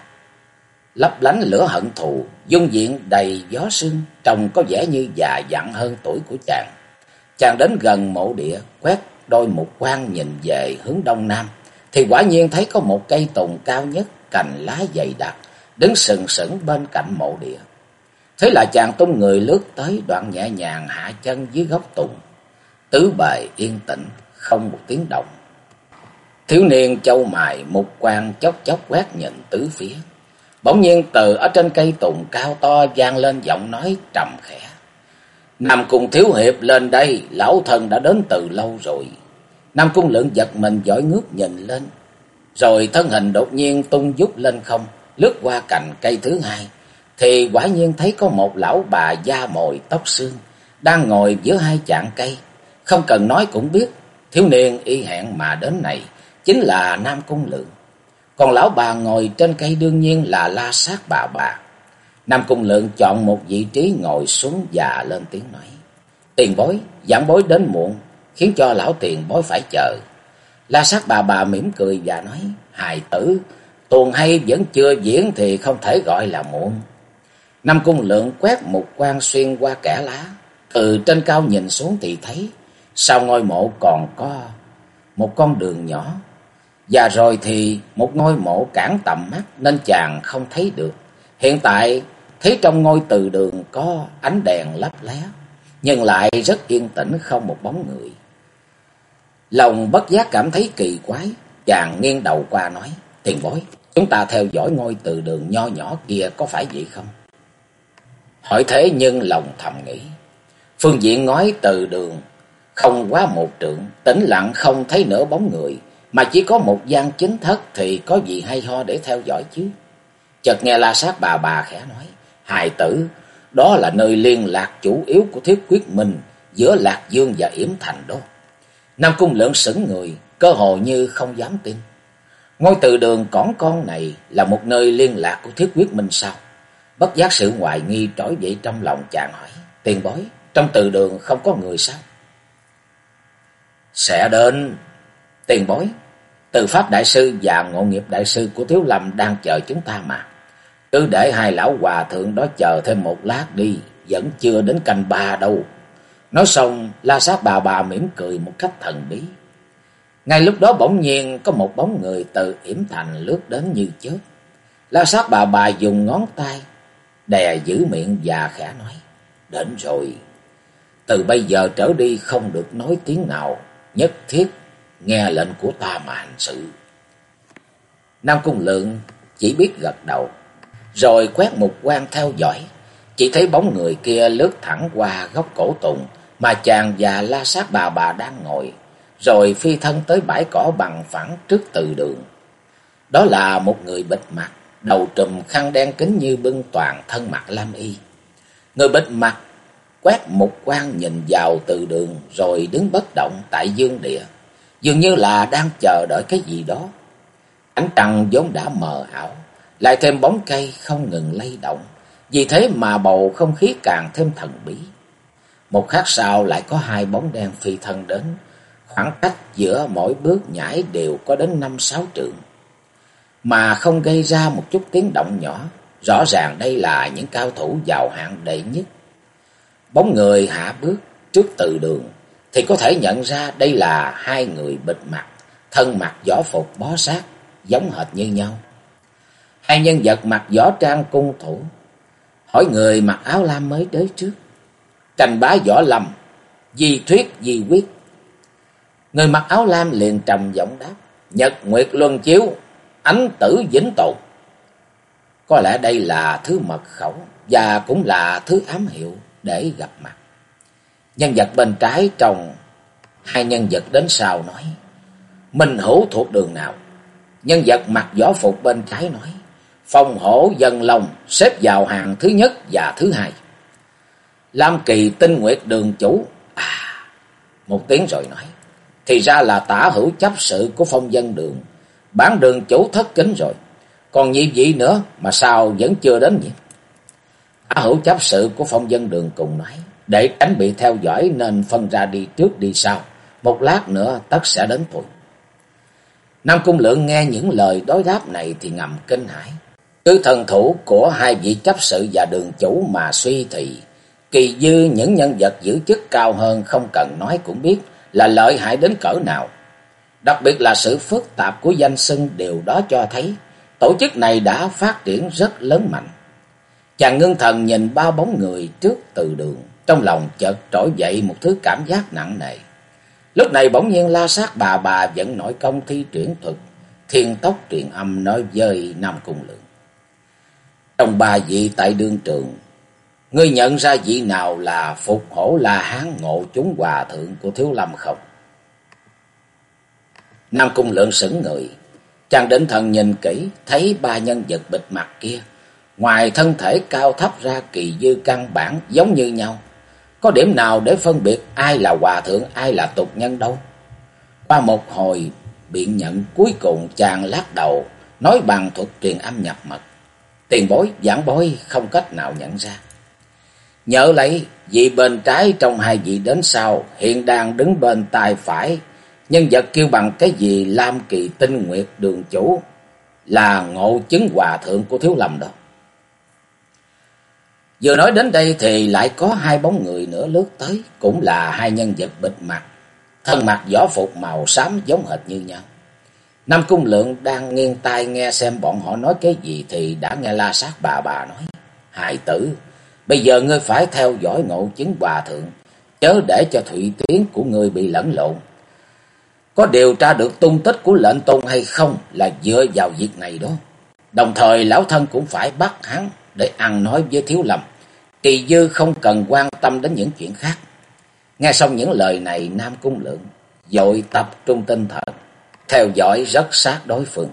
lấp lánh lửa hận thù, dung diện đầy gió sương, trông có vẻ như già dặn hơn tuổi của chàng. Chàng đến gần mộ địa, quét đôi mục quang nhìn về hướng đông nam, thì quả nhiên thấy có một cây tùng cao nhất, cành lá dày đặc, đứng sừng sững bên cạnh mộ địa. Thế là chàng tung người lướt tới, đoạn nhẹ nhàng hạ chân dưới gốc tùng. Tứ bề yên tĩnh, không một tiếng động. Thiếu niên châu mài mục quang chốc chốc quét nhìn tứ phía. Bỗng nhiên từ ở trên cây tùng cao to vang lên giọng nói trầm khẽ: Nam Cung thiếu hiệp lên đây, lão thân đã đến từ lâu rồi. Nam Cung Lượng giật mình vội ngước nhìn lên, rồi thân hình đột nhiên tung vút lên không, lướt qua cành cây thứ hai, thì quả nhiên thấy có một lão bà da mồi tóc xương đang ngồi giữa hai chạng cây. Không cần nói cũng biết, thiếu niên y hẹn mà đến này chính là Nam Cung Lượng. Còn lão bà ngồi trên cây đương nhiên là La Sát bà. Nam Cung Lượng chọn một vị trí ngồi xuống và lên tiếng nói: Tiền bối, giảng bối đến muộn, khiến cho lão tiền bối phải chờ. La Sát bà mỉm cười và nói: Hài tử, tuồng hay vẫn chưa diễn thì không thể gọi là muộn. Nam Cung Lượng quét một quang xuyên qua kẽ lá, từ trên cao nhìn xuống thì thấy sau ngôi mộ còn có một con đường nhỏ, và rồi thì một ngôi mộ cản tầm mắt nên chàng không thấy được. Hiện tại thấy trong ngôi từ đường có ánh đèn lấp lé, nhưng lại rất yên tĩnh, không một bóng người. Lòng bất giác cảm thấy kỳ quái, chàng nghiêng đầu qua nói: Tiền bối, chúng ta theo dõi ngôi từ đường nho nhỏ kia có phải vậy không? Hỏi thế nhưng lòng thầm nghĩ, Phương diện ngói từ đường không quá 1 trượng, tĩnh lặng không thấy nửa bóng người, mà chỉ có một gian chính thất thì có gì hay ho để theo dõi chứ. Chợt nghe La Sát bà khẽ nói: "Hài tử, đó là nơi liên lạc chủ yếu của Thiết Quyết Minh giữa Lạc Dương và Yểm Thành đó." Nam Cung Lượng sững người, cơ hồ như không dám tin. Ngôi từ đường cỏn con này là một nơi liên lạc của Thiết Quyết Minh sao? Bất giác sự hoài nghi trỗi dậy trong lòng chàng hỏi: "Tiền bối, trong từ đường không có người sao?" "Sẽ đến." "Tiền bối, Từ Pháp Đại Sư và Ngộ Nghiệp Đại Sư của Thiếu Lâm đang chờ chúng ta mà. Cứ để hai lão hòa thượng đó chờ thêm một lát đi, vẫn chưa đến canh 3 đâu." Nói xong, La Sát bà mỉm cười một cách thần bí. Ngay lúc đó bỗng nhiên có một bóng người từ Yểm Thành lướt đến như chớp. La Sát bà dùng ngón tay đè giữ miệng và khẽ nói: "Đến rồi. Từ bây giờ trở đi không được nói tiếng nào, nhất thiết nghe lệnh của ta mà hành sự." Nam Cung Lượng chỉ biết gật đầu, rồi quét một quan theo dõi. Chỉ thấy bóng người kia lướt thẳng qua góc cổ tùng mà chàng và La Sát bà đang ngồi, rồi phi thân tới bãi cỏ bằng phẳng trước từ đường. Đó là một người bịt mặt, đầu trùm khăn đen kín như bưng, toàn thân mặc lam y. Người bịt mặt quét một quan nhìn vào từ đường rồi đứng bất động tại dương địa, dường như là đang chờ đợi cái gì đó. Ánh trăng vốn đã mờ ảo, lại thêm bóng cây không ngừng lay động, vì thế mà bầu không khí càng thêm thần bí. Một khắc sau lại có 2 bóng đen phi thân đến, khoảng cách giữa mỗi bước nhảy đều có đến 5-6 trượng, mà không gây ra một chút tiếng động nhỏ. Rõ ràng đây là những cao thủ giàu hạng đệ nhất. Bóng người hạ bước trước từ đường thì có thể nhận ra đây là 2 người bịt mặt, thân mặc võ phục bó sát, giống hệt như nhau. 2 nhân vật mặc võ trang cung thủ. Hỏi người mặc áo lam mới tới trước: "Tranh bá võ lâm, di thuyết di quyết." Người mặc áo lam liền trầm giọng đáp: "Nhật nguyệt luân chiếu, ánh tử vĩnh tồn." Có lẽ đây là thứ mật khẩu và cũng là thứ ám hiệu để gặp mặt. Nhân vật bên trái trong 2 nhân vật đến sau nói: "Minh Hữu thuộc đường nào?" Nhân vật mặc võ phục bên trái nói: "Phong Hổ Dân Long xếp vào hàng thứ nhất và thứ 2. Lam Kỳ Tinh Nguyệt đường chủ." Một tiếng rồi nói: "Thì ra là Tả Hữu chấp sự của Phong Dân đường. Bản đường chủ thất kính rồi. Còn nhị vị nữa mà sao vẫn chưa đến nhỉ?" Tả Hữu chấp sự của Phong Dân đường cùng nói: "Để tránh bị theo dõi nên phân ra đi trước đi sau. Một lát nữa tất sẽ đến thôi." Nam Cung Lượng nghe những lời đối đáp này thì ngầm kinh hãi. Cứ thần thủ của 2 vị chấp sự và đường chủ mà suy thì kỳ dư những nhân vật giữ chức cao hơn không cần nói cũng biết là lợi hại đến cỡ nào. Đặc biệt là sự phức tạp của danh xưng, điều đó cho thấy tổ chức này đã phát triển rất lớn mạnh. Chàng ngưng thần nhìn 3 bóng người trước từ đường, trong lòng chợt trỗi dậy một thứ cảm giác nặng nề. Lúc này bỗng nhiên La Sát bà vẫn nội công thi triển thuật thiên tốc truyền âm nói với Nam Cung Lượng: "Trong 3 vị tại đương trường, ngươi nhận ra vị nào là Phục Hổ La Hán Ngộ Chúng Hòa Thượng của Thiếu Lâm không?" Nam Cung Lượng sững người, chàng định thần nhìn kỹ, thấy 3 nhân vật bịt mặt kia, ngoài thân thể cao thấp ra kỳ dư căn bản giống như nhau. Có điểm nào để phân biệt ai là hòa thượng, ai là tục nhân đâu? Qua một hồi biện nhận, cuối cùng chàng lắc đầu, nói bằng thuật truyền âm nhập mật: "Tiền bối, giảng bối không cách nào nhận ra." Nhớ lấy, vị bên trái trong 2 vị đến sau hiện đang đứng bên tay phải. Nhân vật kêu bằng cái gì Lam Kỳ Tinh Nguyệt đường chủ là Ngộ Chứng Hòa Thượng của Thiếu Lâm đó. Vừa nói đến đây thì lại có 2 bóng người nữa lướt tới, cũng là 2 nhân vật bịt mặt, thân mặc võ phục màu xám giống hệt như nhau. Nam Cung Lượng đang nghiêng tai nghe xem bọn họ nói cái gì thì đã nghe La Sát bà nói: "Hài tử, bây giờ ngươi phải theo dõi Ngộ Chứng Hòa Thượng, chớ để cho Thụy Tuyến của ngươi bị lẫn lộn. Có điều tra được tung tích của lệnh tôn hay không là dựa vào việc này đó. Đồng thời lão thân cũng phải bắt hắn để ăn nói với Thiếu Lâm. Kỳ dư không cần quan tâm đến những chuyện khác." Nghe xong những lời này, Nam Cung Lượng vội tập trung tinh thần, theo dõi rất sát đối phương.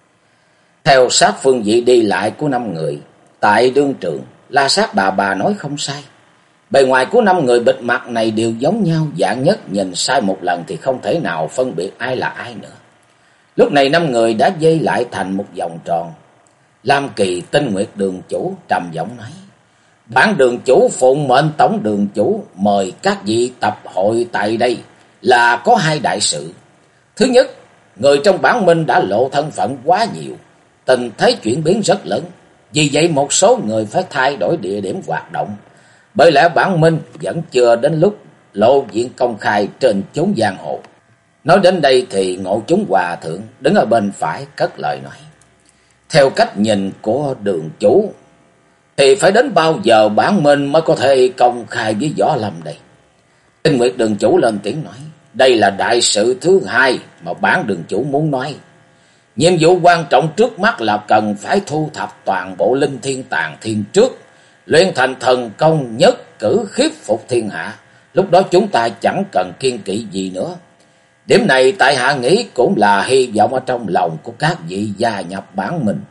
Theo sát phương vị đi lại của 5 người tại đương trường, La Sát Bà nói không sai. Bề ngoài của 5 người bịt mặt này đều giống nhau, dạng nhất nhìn sai một lần thì không thể nào phân biệt ai là ai nữa. Lúc này 5 người đã dây lại thành một vòng tròn. Lam Kỳ, Tinh Nguyệt đường chủ trầm giọng nói: Bản đường chủ phụng mệnh tổng đường chủ mời các vị tập hội tại đây là có 2 đại sự. Thứ nhất, người trong bản minh đã lộ thân phận quá nhiều, tình thế chuyển biến rất lớn. Vì vậy một số người phải thay đổi địa điểm hoạt động. Bởi lẽ bản minh vẫn chưa đến lúc lộ diện công khai trên chốn giang hồ. Nói đến đây thì Ngộ Chúng Hòa Thượng đứng ở bên phải cất lời nói: Theo cách nhìn của đường chủ thì phải đến bao giờ bản minh mới có thể công khai với Võ Lâm đây? Tinh Nguyệt đường chủ lên tiếng nói: Đây là đại sự thứ 2 mà bản đường chủ muốn nói. Nhiệm vụ quan trọng trước mắt là cần phải thu thập toàn bộ linh thiên tàng thiên trước, luyện thành thần công nhất cử khiếp phục thiên hạ. Lúc đó chúng ta chẳng cần kiên kỵ gì nữa. Điểm này tại hạ nghĩ cũng là hy vọng ở trong lòng của các vị gia nhập bản mình.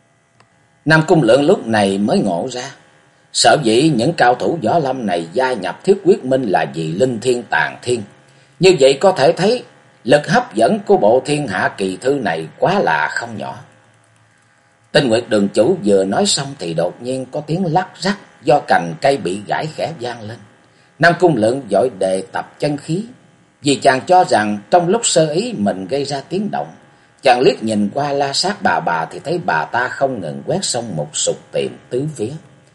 Nam Cung Lượng lúc này mới ngộ ra, sở dĩ những cao thủ Võ Lâm này gia nhập Thiết Quyết Minh là vì linh thiên tàng thiên. Như vậy có thể thấy lực hấp dẫn của bộ thiên hạ kỳ thư này quá là không nhỏ. Tinh Nguyệt đường chủ vừa nói xong thì đột nhiên có tiếng lắc rắc do cành cây bị gãy khẽ vang lên. Nam Cung Lượng vội đề tập chân khí, vì chàng cho rằng trong lúc sơ ý mình gây ra tiếng động. Chàng liếc nhìn qua La Sát bà thì thấy bà ta không ngừng quét xong một sục tìm tứ phía.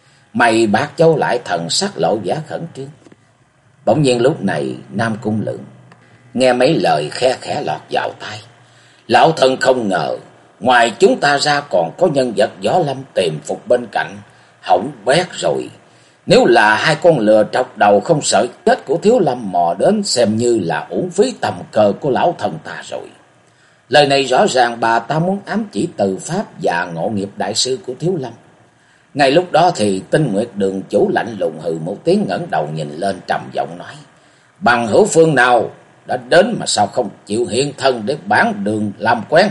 Mày bạc châu lại, thần sắc lộ vẻ khẩn trương. Bỗng nhiên lúc này Nam Cung Lượng nghe mấy lời khe khẽ lọt vào tai. Lão thân không ngờ ngoài chúng ta ra còn có nhân vật Võ Lâm tìm phục bên cạnh. Hỏng bét rồi. Nếu là 2 con lừa trọc đầu không sợ chết của Thiếu Lâm mò đến, xem như là uổng phí tầm cờ của lão thần ta rồi. Lời này rõ ràng bà ta muốn ám chỉ Từ Pháp và Ngộ Nghiệp đại sư của Thiếu Lâm. Ngay lúc đó thì Tinh Nguyệt đường chủ lạnh lùng hừ một tiếng, ngẩng đầu nhìn lên trầm giọng nói: Bằng hữu phương nào đã đến mà sao không chịu hiện thân để bản đường làm quen?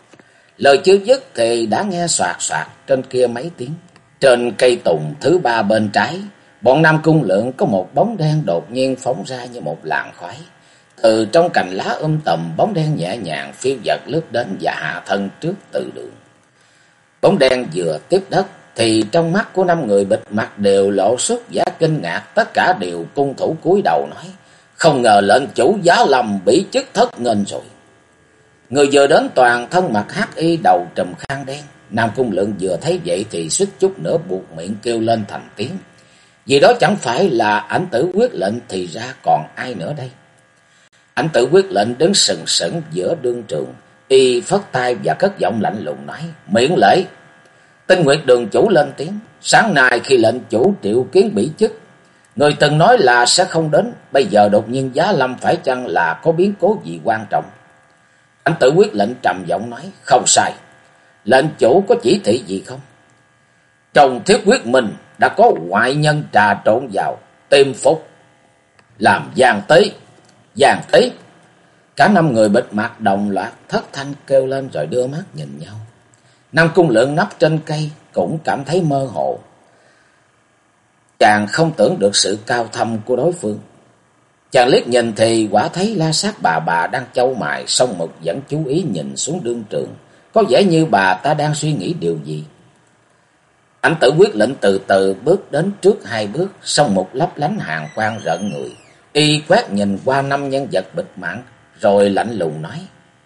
Lời chưa dứt thì đã nghe soạt soạt trên kia mấy tiếng. Trên cây tùng thứ 3 bên trái, bọn Nam Cung Lượng có một bóng đen đột nhiên phóng ra như một làn khói. Từ trong cành lá tùm, bóng đen nhẹ nhàng phiêu dật lướt đến và hạ thân trước Từ Đường. Bóng đen vừa tiếp đất thì trong mắt của 5 người bịt mặt đều lộ xuất vẻ kinh ngạc, tất cả đều cung thủ cúi đầu nói: Không ngờ lệnh chủ Giá Lâm bị chức thất nghênh rồi. Người vừa đến toàn thân mặc hắc y, đầu trùm khăn đen. Nam Cung Lượng vừa thấy vậy thì suýt chút nữa buột miệng kêu lên thành tiếng. Vì đó chẳng phải là Ảnh Tử Quyết Lệnh thì ra còn ai nữa đây? Ảnh Tử Quyết Lệnh đứng sừng sững giữa đương trường, y phất tay và cất giọng lạnh lùng nói: Miễn lễ. Tinh Nguyệt đường chủ lên tiếng: Sáng nay khi lệnh chủ triệu kiến bị chức, người từng nói là sẽ không đến, bây giờ đột nhiên Giá Lâm phải chăng là có biến cố gì quan trọng? Ảnh Tử Quyết Lệnh trầm giọng nói: Không sai. Lệnh chủ có chỉ thị gì không? Trong Thiết Quyết Minh đã có ngoại nhân trà trộn vào, tìm phục, làm gian tế. Gian tế? Cả 5 người bịt mặt đồng loạt thất thanh kêu lên rồi đưa mắt nhìn nhau. Nam Cung Lượng nấp trên cây cũng cảm thấy mơ hồ. Chàng không tưởng được sự cao thâm của đối phương. Chàng liếc nhìn thì quả thấy La Sát bà đang chau mày, song mực vẫn chú ý nhìn xuống đương trường, có vẻ như bà ta đang suy nghĩ điều gì. Ảnh Tử Quyết Lệnh từ từ bước đến trước 2 bước, song mục lấp lánh hàn quang rợn người. Y quét nhìn qua 5 nhân vật bịt mặt rồi lạnh lùng nói: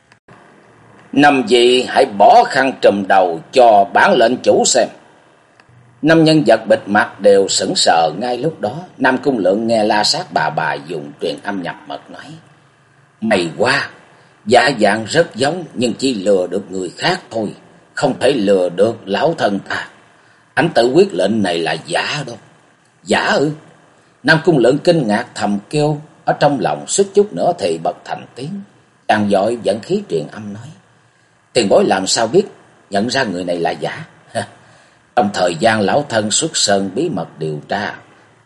5 vị hãy bỏ khăn trùm đầu cho bản lệnh chủ xem. 5 nhân vật bịt mặt đều sững sờ. Ngay lúc đó Nam Cung Lượng nghe La Sát bà dùng truyền âm nhập mật nói: Mày qua, giả dạng rất giống nhưng chỉ lừa được người khác thôi, không thể lừa được lão thân ta. Ảnh Tử Quyết Lệnh này là giả đâu. Giả ư? Nam Cung Lượng kinh ngạc thầm kêu ở trong lòng, suýt chút nữa thì bật thành tiếng. Chàng vội dẫn khí truyền âm nói: Tiền bối làm sao biết nhận ra người này là giả? Trong thời gian lão thân xuất sơn bí mật điều tra,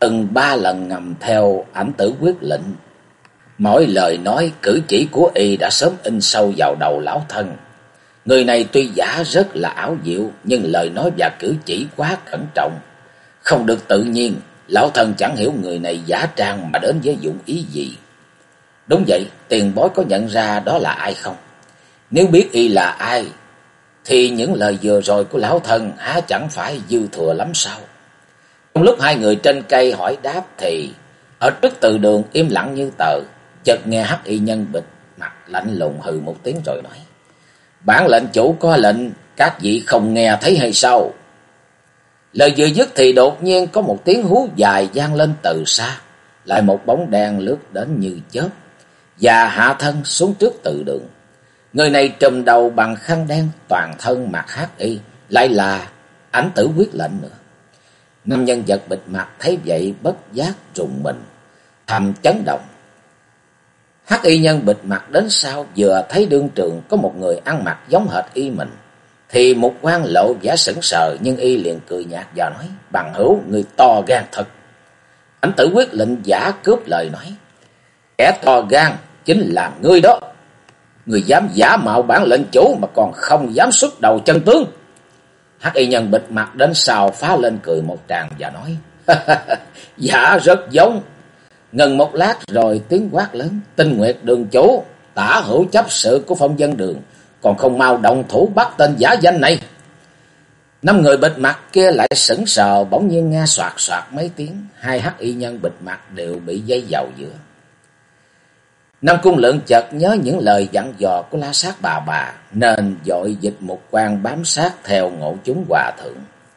từng 3 lần ngầm theo ảnh tử quyết lệnh. Mỗi lời nói cử chỉ của y đã sớm in sâu vào đầu lão thân. Người này tuy giả rất là ảo diệu, nhưng lời nói và cử chỉ quá cẩn trọng, không được tự nhiên. Lão thân chẳng hiểu người này giả trang mà đến với dụng ý gì. Đúng vậy, tiền bối có nhận ra đó là ai không? Nếu biết y là ai, thì những lời vừa rồi của lão thân há chẳng phải dư thừa lắm sao? Trong lúc hai người trên cây hỏi đáp thì ở trước từ đường im lặng như tờ. Chợt nghe Hắc Y Nhân bịt mặt lạnh lùng hừ một tiếng rồi nói: "Bản lệnh chủ có lệnh, các vị không nghe thấy hay sao?" Lời vừa dứt thì đột nhiên có một tiếng hú dài vang lên từ xa, lại một bóng đen lướt đến như chớp và hạ thân xuống trước từ đường. Người này trùm đầu bằng khăn đen, toàn thân mặc hắc y, lại là Ảnh Tử Quyết Lệnh nữa. Năm nhân vật bịt mặt thấy vậy bất giác rùng mình, thầm chấn động. Hắc y nhân bịt mặt đến sau vừa thấy đương trường có một người ăn mặc giống hệt y mình, thì Mục Quang lộ vẻ sững sờ, nhưng y liền cười nhạt và nói: "Bằng hữu, người to gan thật." Ảnh Tử Quyết Lệnh giả cướp lời nói: "Kẻ to gan chính là ngươi đó. Ngươi dám giả mạo bản lệnh chủ mà còn không dám xuất đầu chân tướng." Hắc y nhân bịt mặt đến sau phá lên cười một tràng và nói: "Dạ rất giống." Ngừng một lát rồi tiếng quát lớn: "Tinh Nguyệt đường chủ, tả hữu chấp sự của Phong Vân Đường, còn không mau động thủ bắt tên giả danh này." 5 người bịt mặt kia lại sững sờ, bỗng nhiên nghe soạt soạt mấy tiếng, hai hắc y nhân bịt mặt đều bị dây vào giữa. Nam Cung Lượng chợt nhớ những lời dặn dò của La Sát bà, nên vội dịch một quan bám sát theo Ngộ Chúng Hòa Thượng.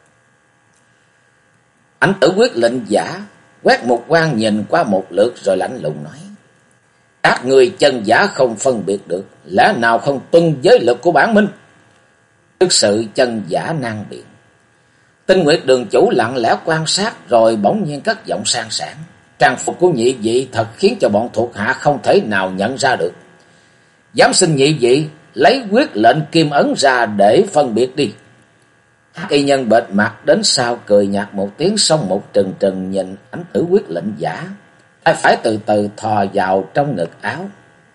Ảnh Tử Quyết Lệnh giả quét một quan nhìn qua một lượt rồi lạnh lùng nói: "Các người chân giả không phân biệt được, lẽ nào không tuân giới luật của bản minh?" Trước sự chân giả nan biện, Tinh Nguyệt đường chủ lặng lẽ quan sát rồi bỗng nhiên cất giọng sang sảng: "Trang phục của nhị vị thật khiến cho bọn thuộc hạ không thể nào nhận ra được. Dám xin nhị vị lấy quyết lệnh kim ấn ra để phân biệt đi." Hắc y nhân bịt mặt đến sau cười nhạt một tiếng, xong một trừng trừng nhìn Ảnh Tử Quyết Lệnh giả, tay phải từ từ thò vào trong ngực áo.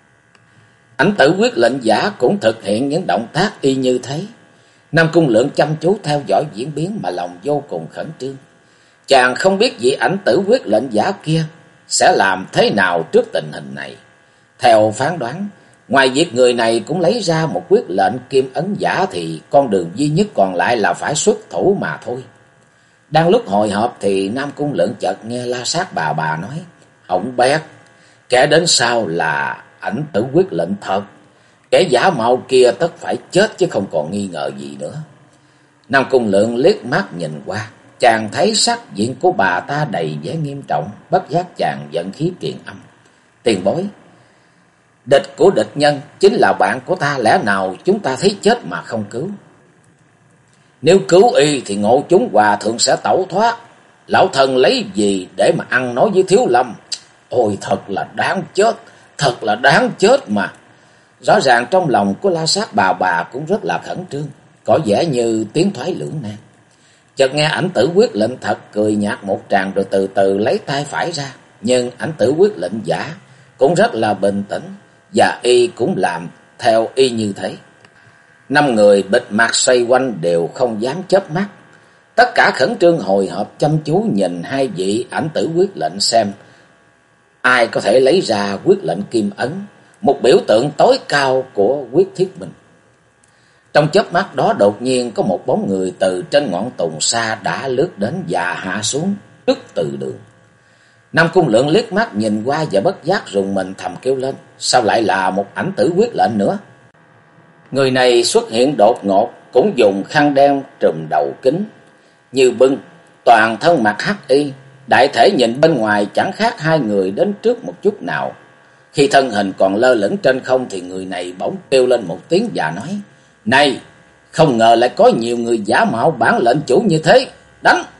Ảnh Tử Quyết Lệnh giả cũng thực hiện những động tác y như thế. Nam Cung Lượng chăm chú theo dõi diễn biến mà lòng vô cùng khẩn trương. Chàng không biết vị Ảnh Tử Quyết Lệnh giả kia sẽ làm thế nào trước tình hình này. Theo phán đoán, ngoài việc người này cũng lấy ra một quyết lệnh kim ấn giả thì con đường duy nhất còn lại là phải xuất thủ mà thôi. Đang lúc hồi hộp thì Nam Cung Lượng chợt nghe La Sát bà nói: "Hỏng bét, kẻ đến sau là Ảnh Tử Quyết Lệnh thật. Kẻ giả mạo kia tất phải chết chứ không còn nghi ngờ gì nữa." Nam Cung Lượng liếc mắt nhìn qua, chàng thấy sắc diện của bà ta đầy vẻ nghiêm trọng, bất giác chàng giận khí truyền âm: "Tiền bối, địch của địch nhân chính là bạn của ta, lẽ nào chúng ta thấy chết mà không cứu? Nếu cứu y thì Ngộ Chúng Hòa Thượng sẽ tẩu thoát. Lão thần lấy gì để mà ăn nói với Thiếu Lâm? Ôi thật là đáng chết, thật là đáng chết mà." Rõ ràng trong lòng của La Sát bà cũng rất là khẩn trương, có vẻ như tiến thoái lưỡng nan. Chợt nghe Ảnh Tử Quyết Lệnh thật cười nhạt một tràng rồi từ từ lấy tay phải ra, nhưng Ảnh Tử Quyết Lệnh giả cũng rất là bình tĩnh và y cũng làm theo y như thế. 5 người bịt mặt xoay quanh đều không dám chớp mắt, tất cả khẩn trương hồi hộp chăm chú nhìn hai vị Ảnh Tử Quyết Lệnh xem ai có thể lấy ra quyết lệnh kim ấn, một biểu tượng tối cao của quyết thiết minh. Trong chớp mắt đó đột nhiên có một bóng người từ trên ngọn tùng xa đã lướt đến và hạ xuống trước từ đường. Nam Cung Lượng liếc mắt nhìn qua và bất giác rùng mình thầm kêu lên: "Sao lại là một Ảnh Tử Quyết Lệnh nữa?" Người này xuất hiện đột ngột, cũng dùng khăn đen trùm đầu kính như bưng, toàn thân mặc hắc y, đại thể nhìn bên ngoài chẳng khác hai người đến trước một chút nào. Khi thân hình còn lơ lửng trên không thì người này bỗng kêu lên một tiếng và nói: "Này, không ngờ lại có nhiều người giả mạo bản lệnh chủ như thế, đánh!"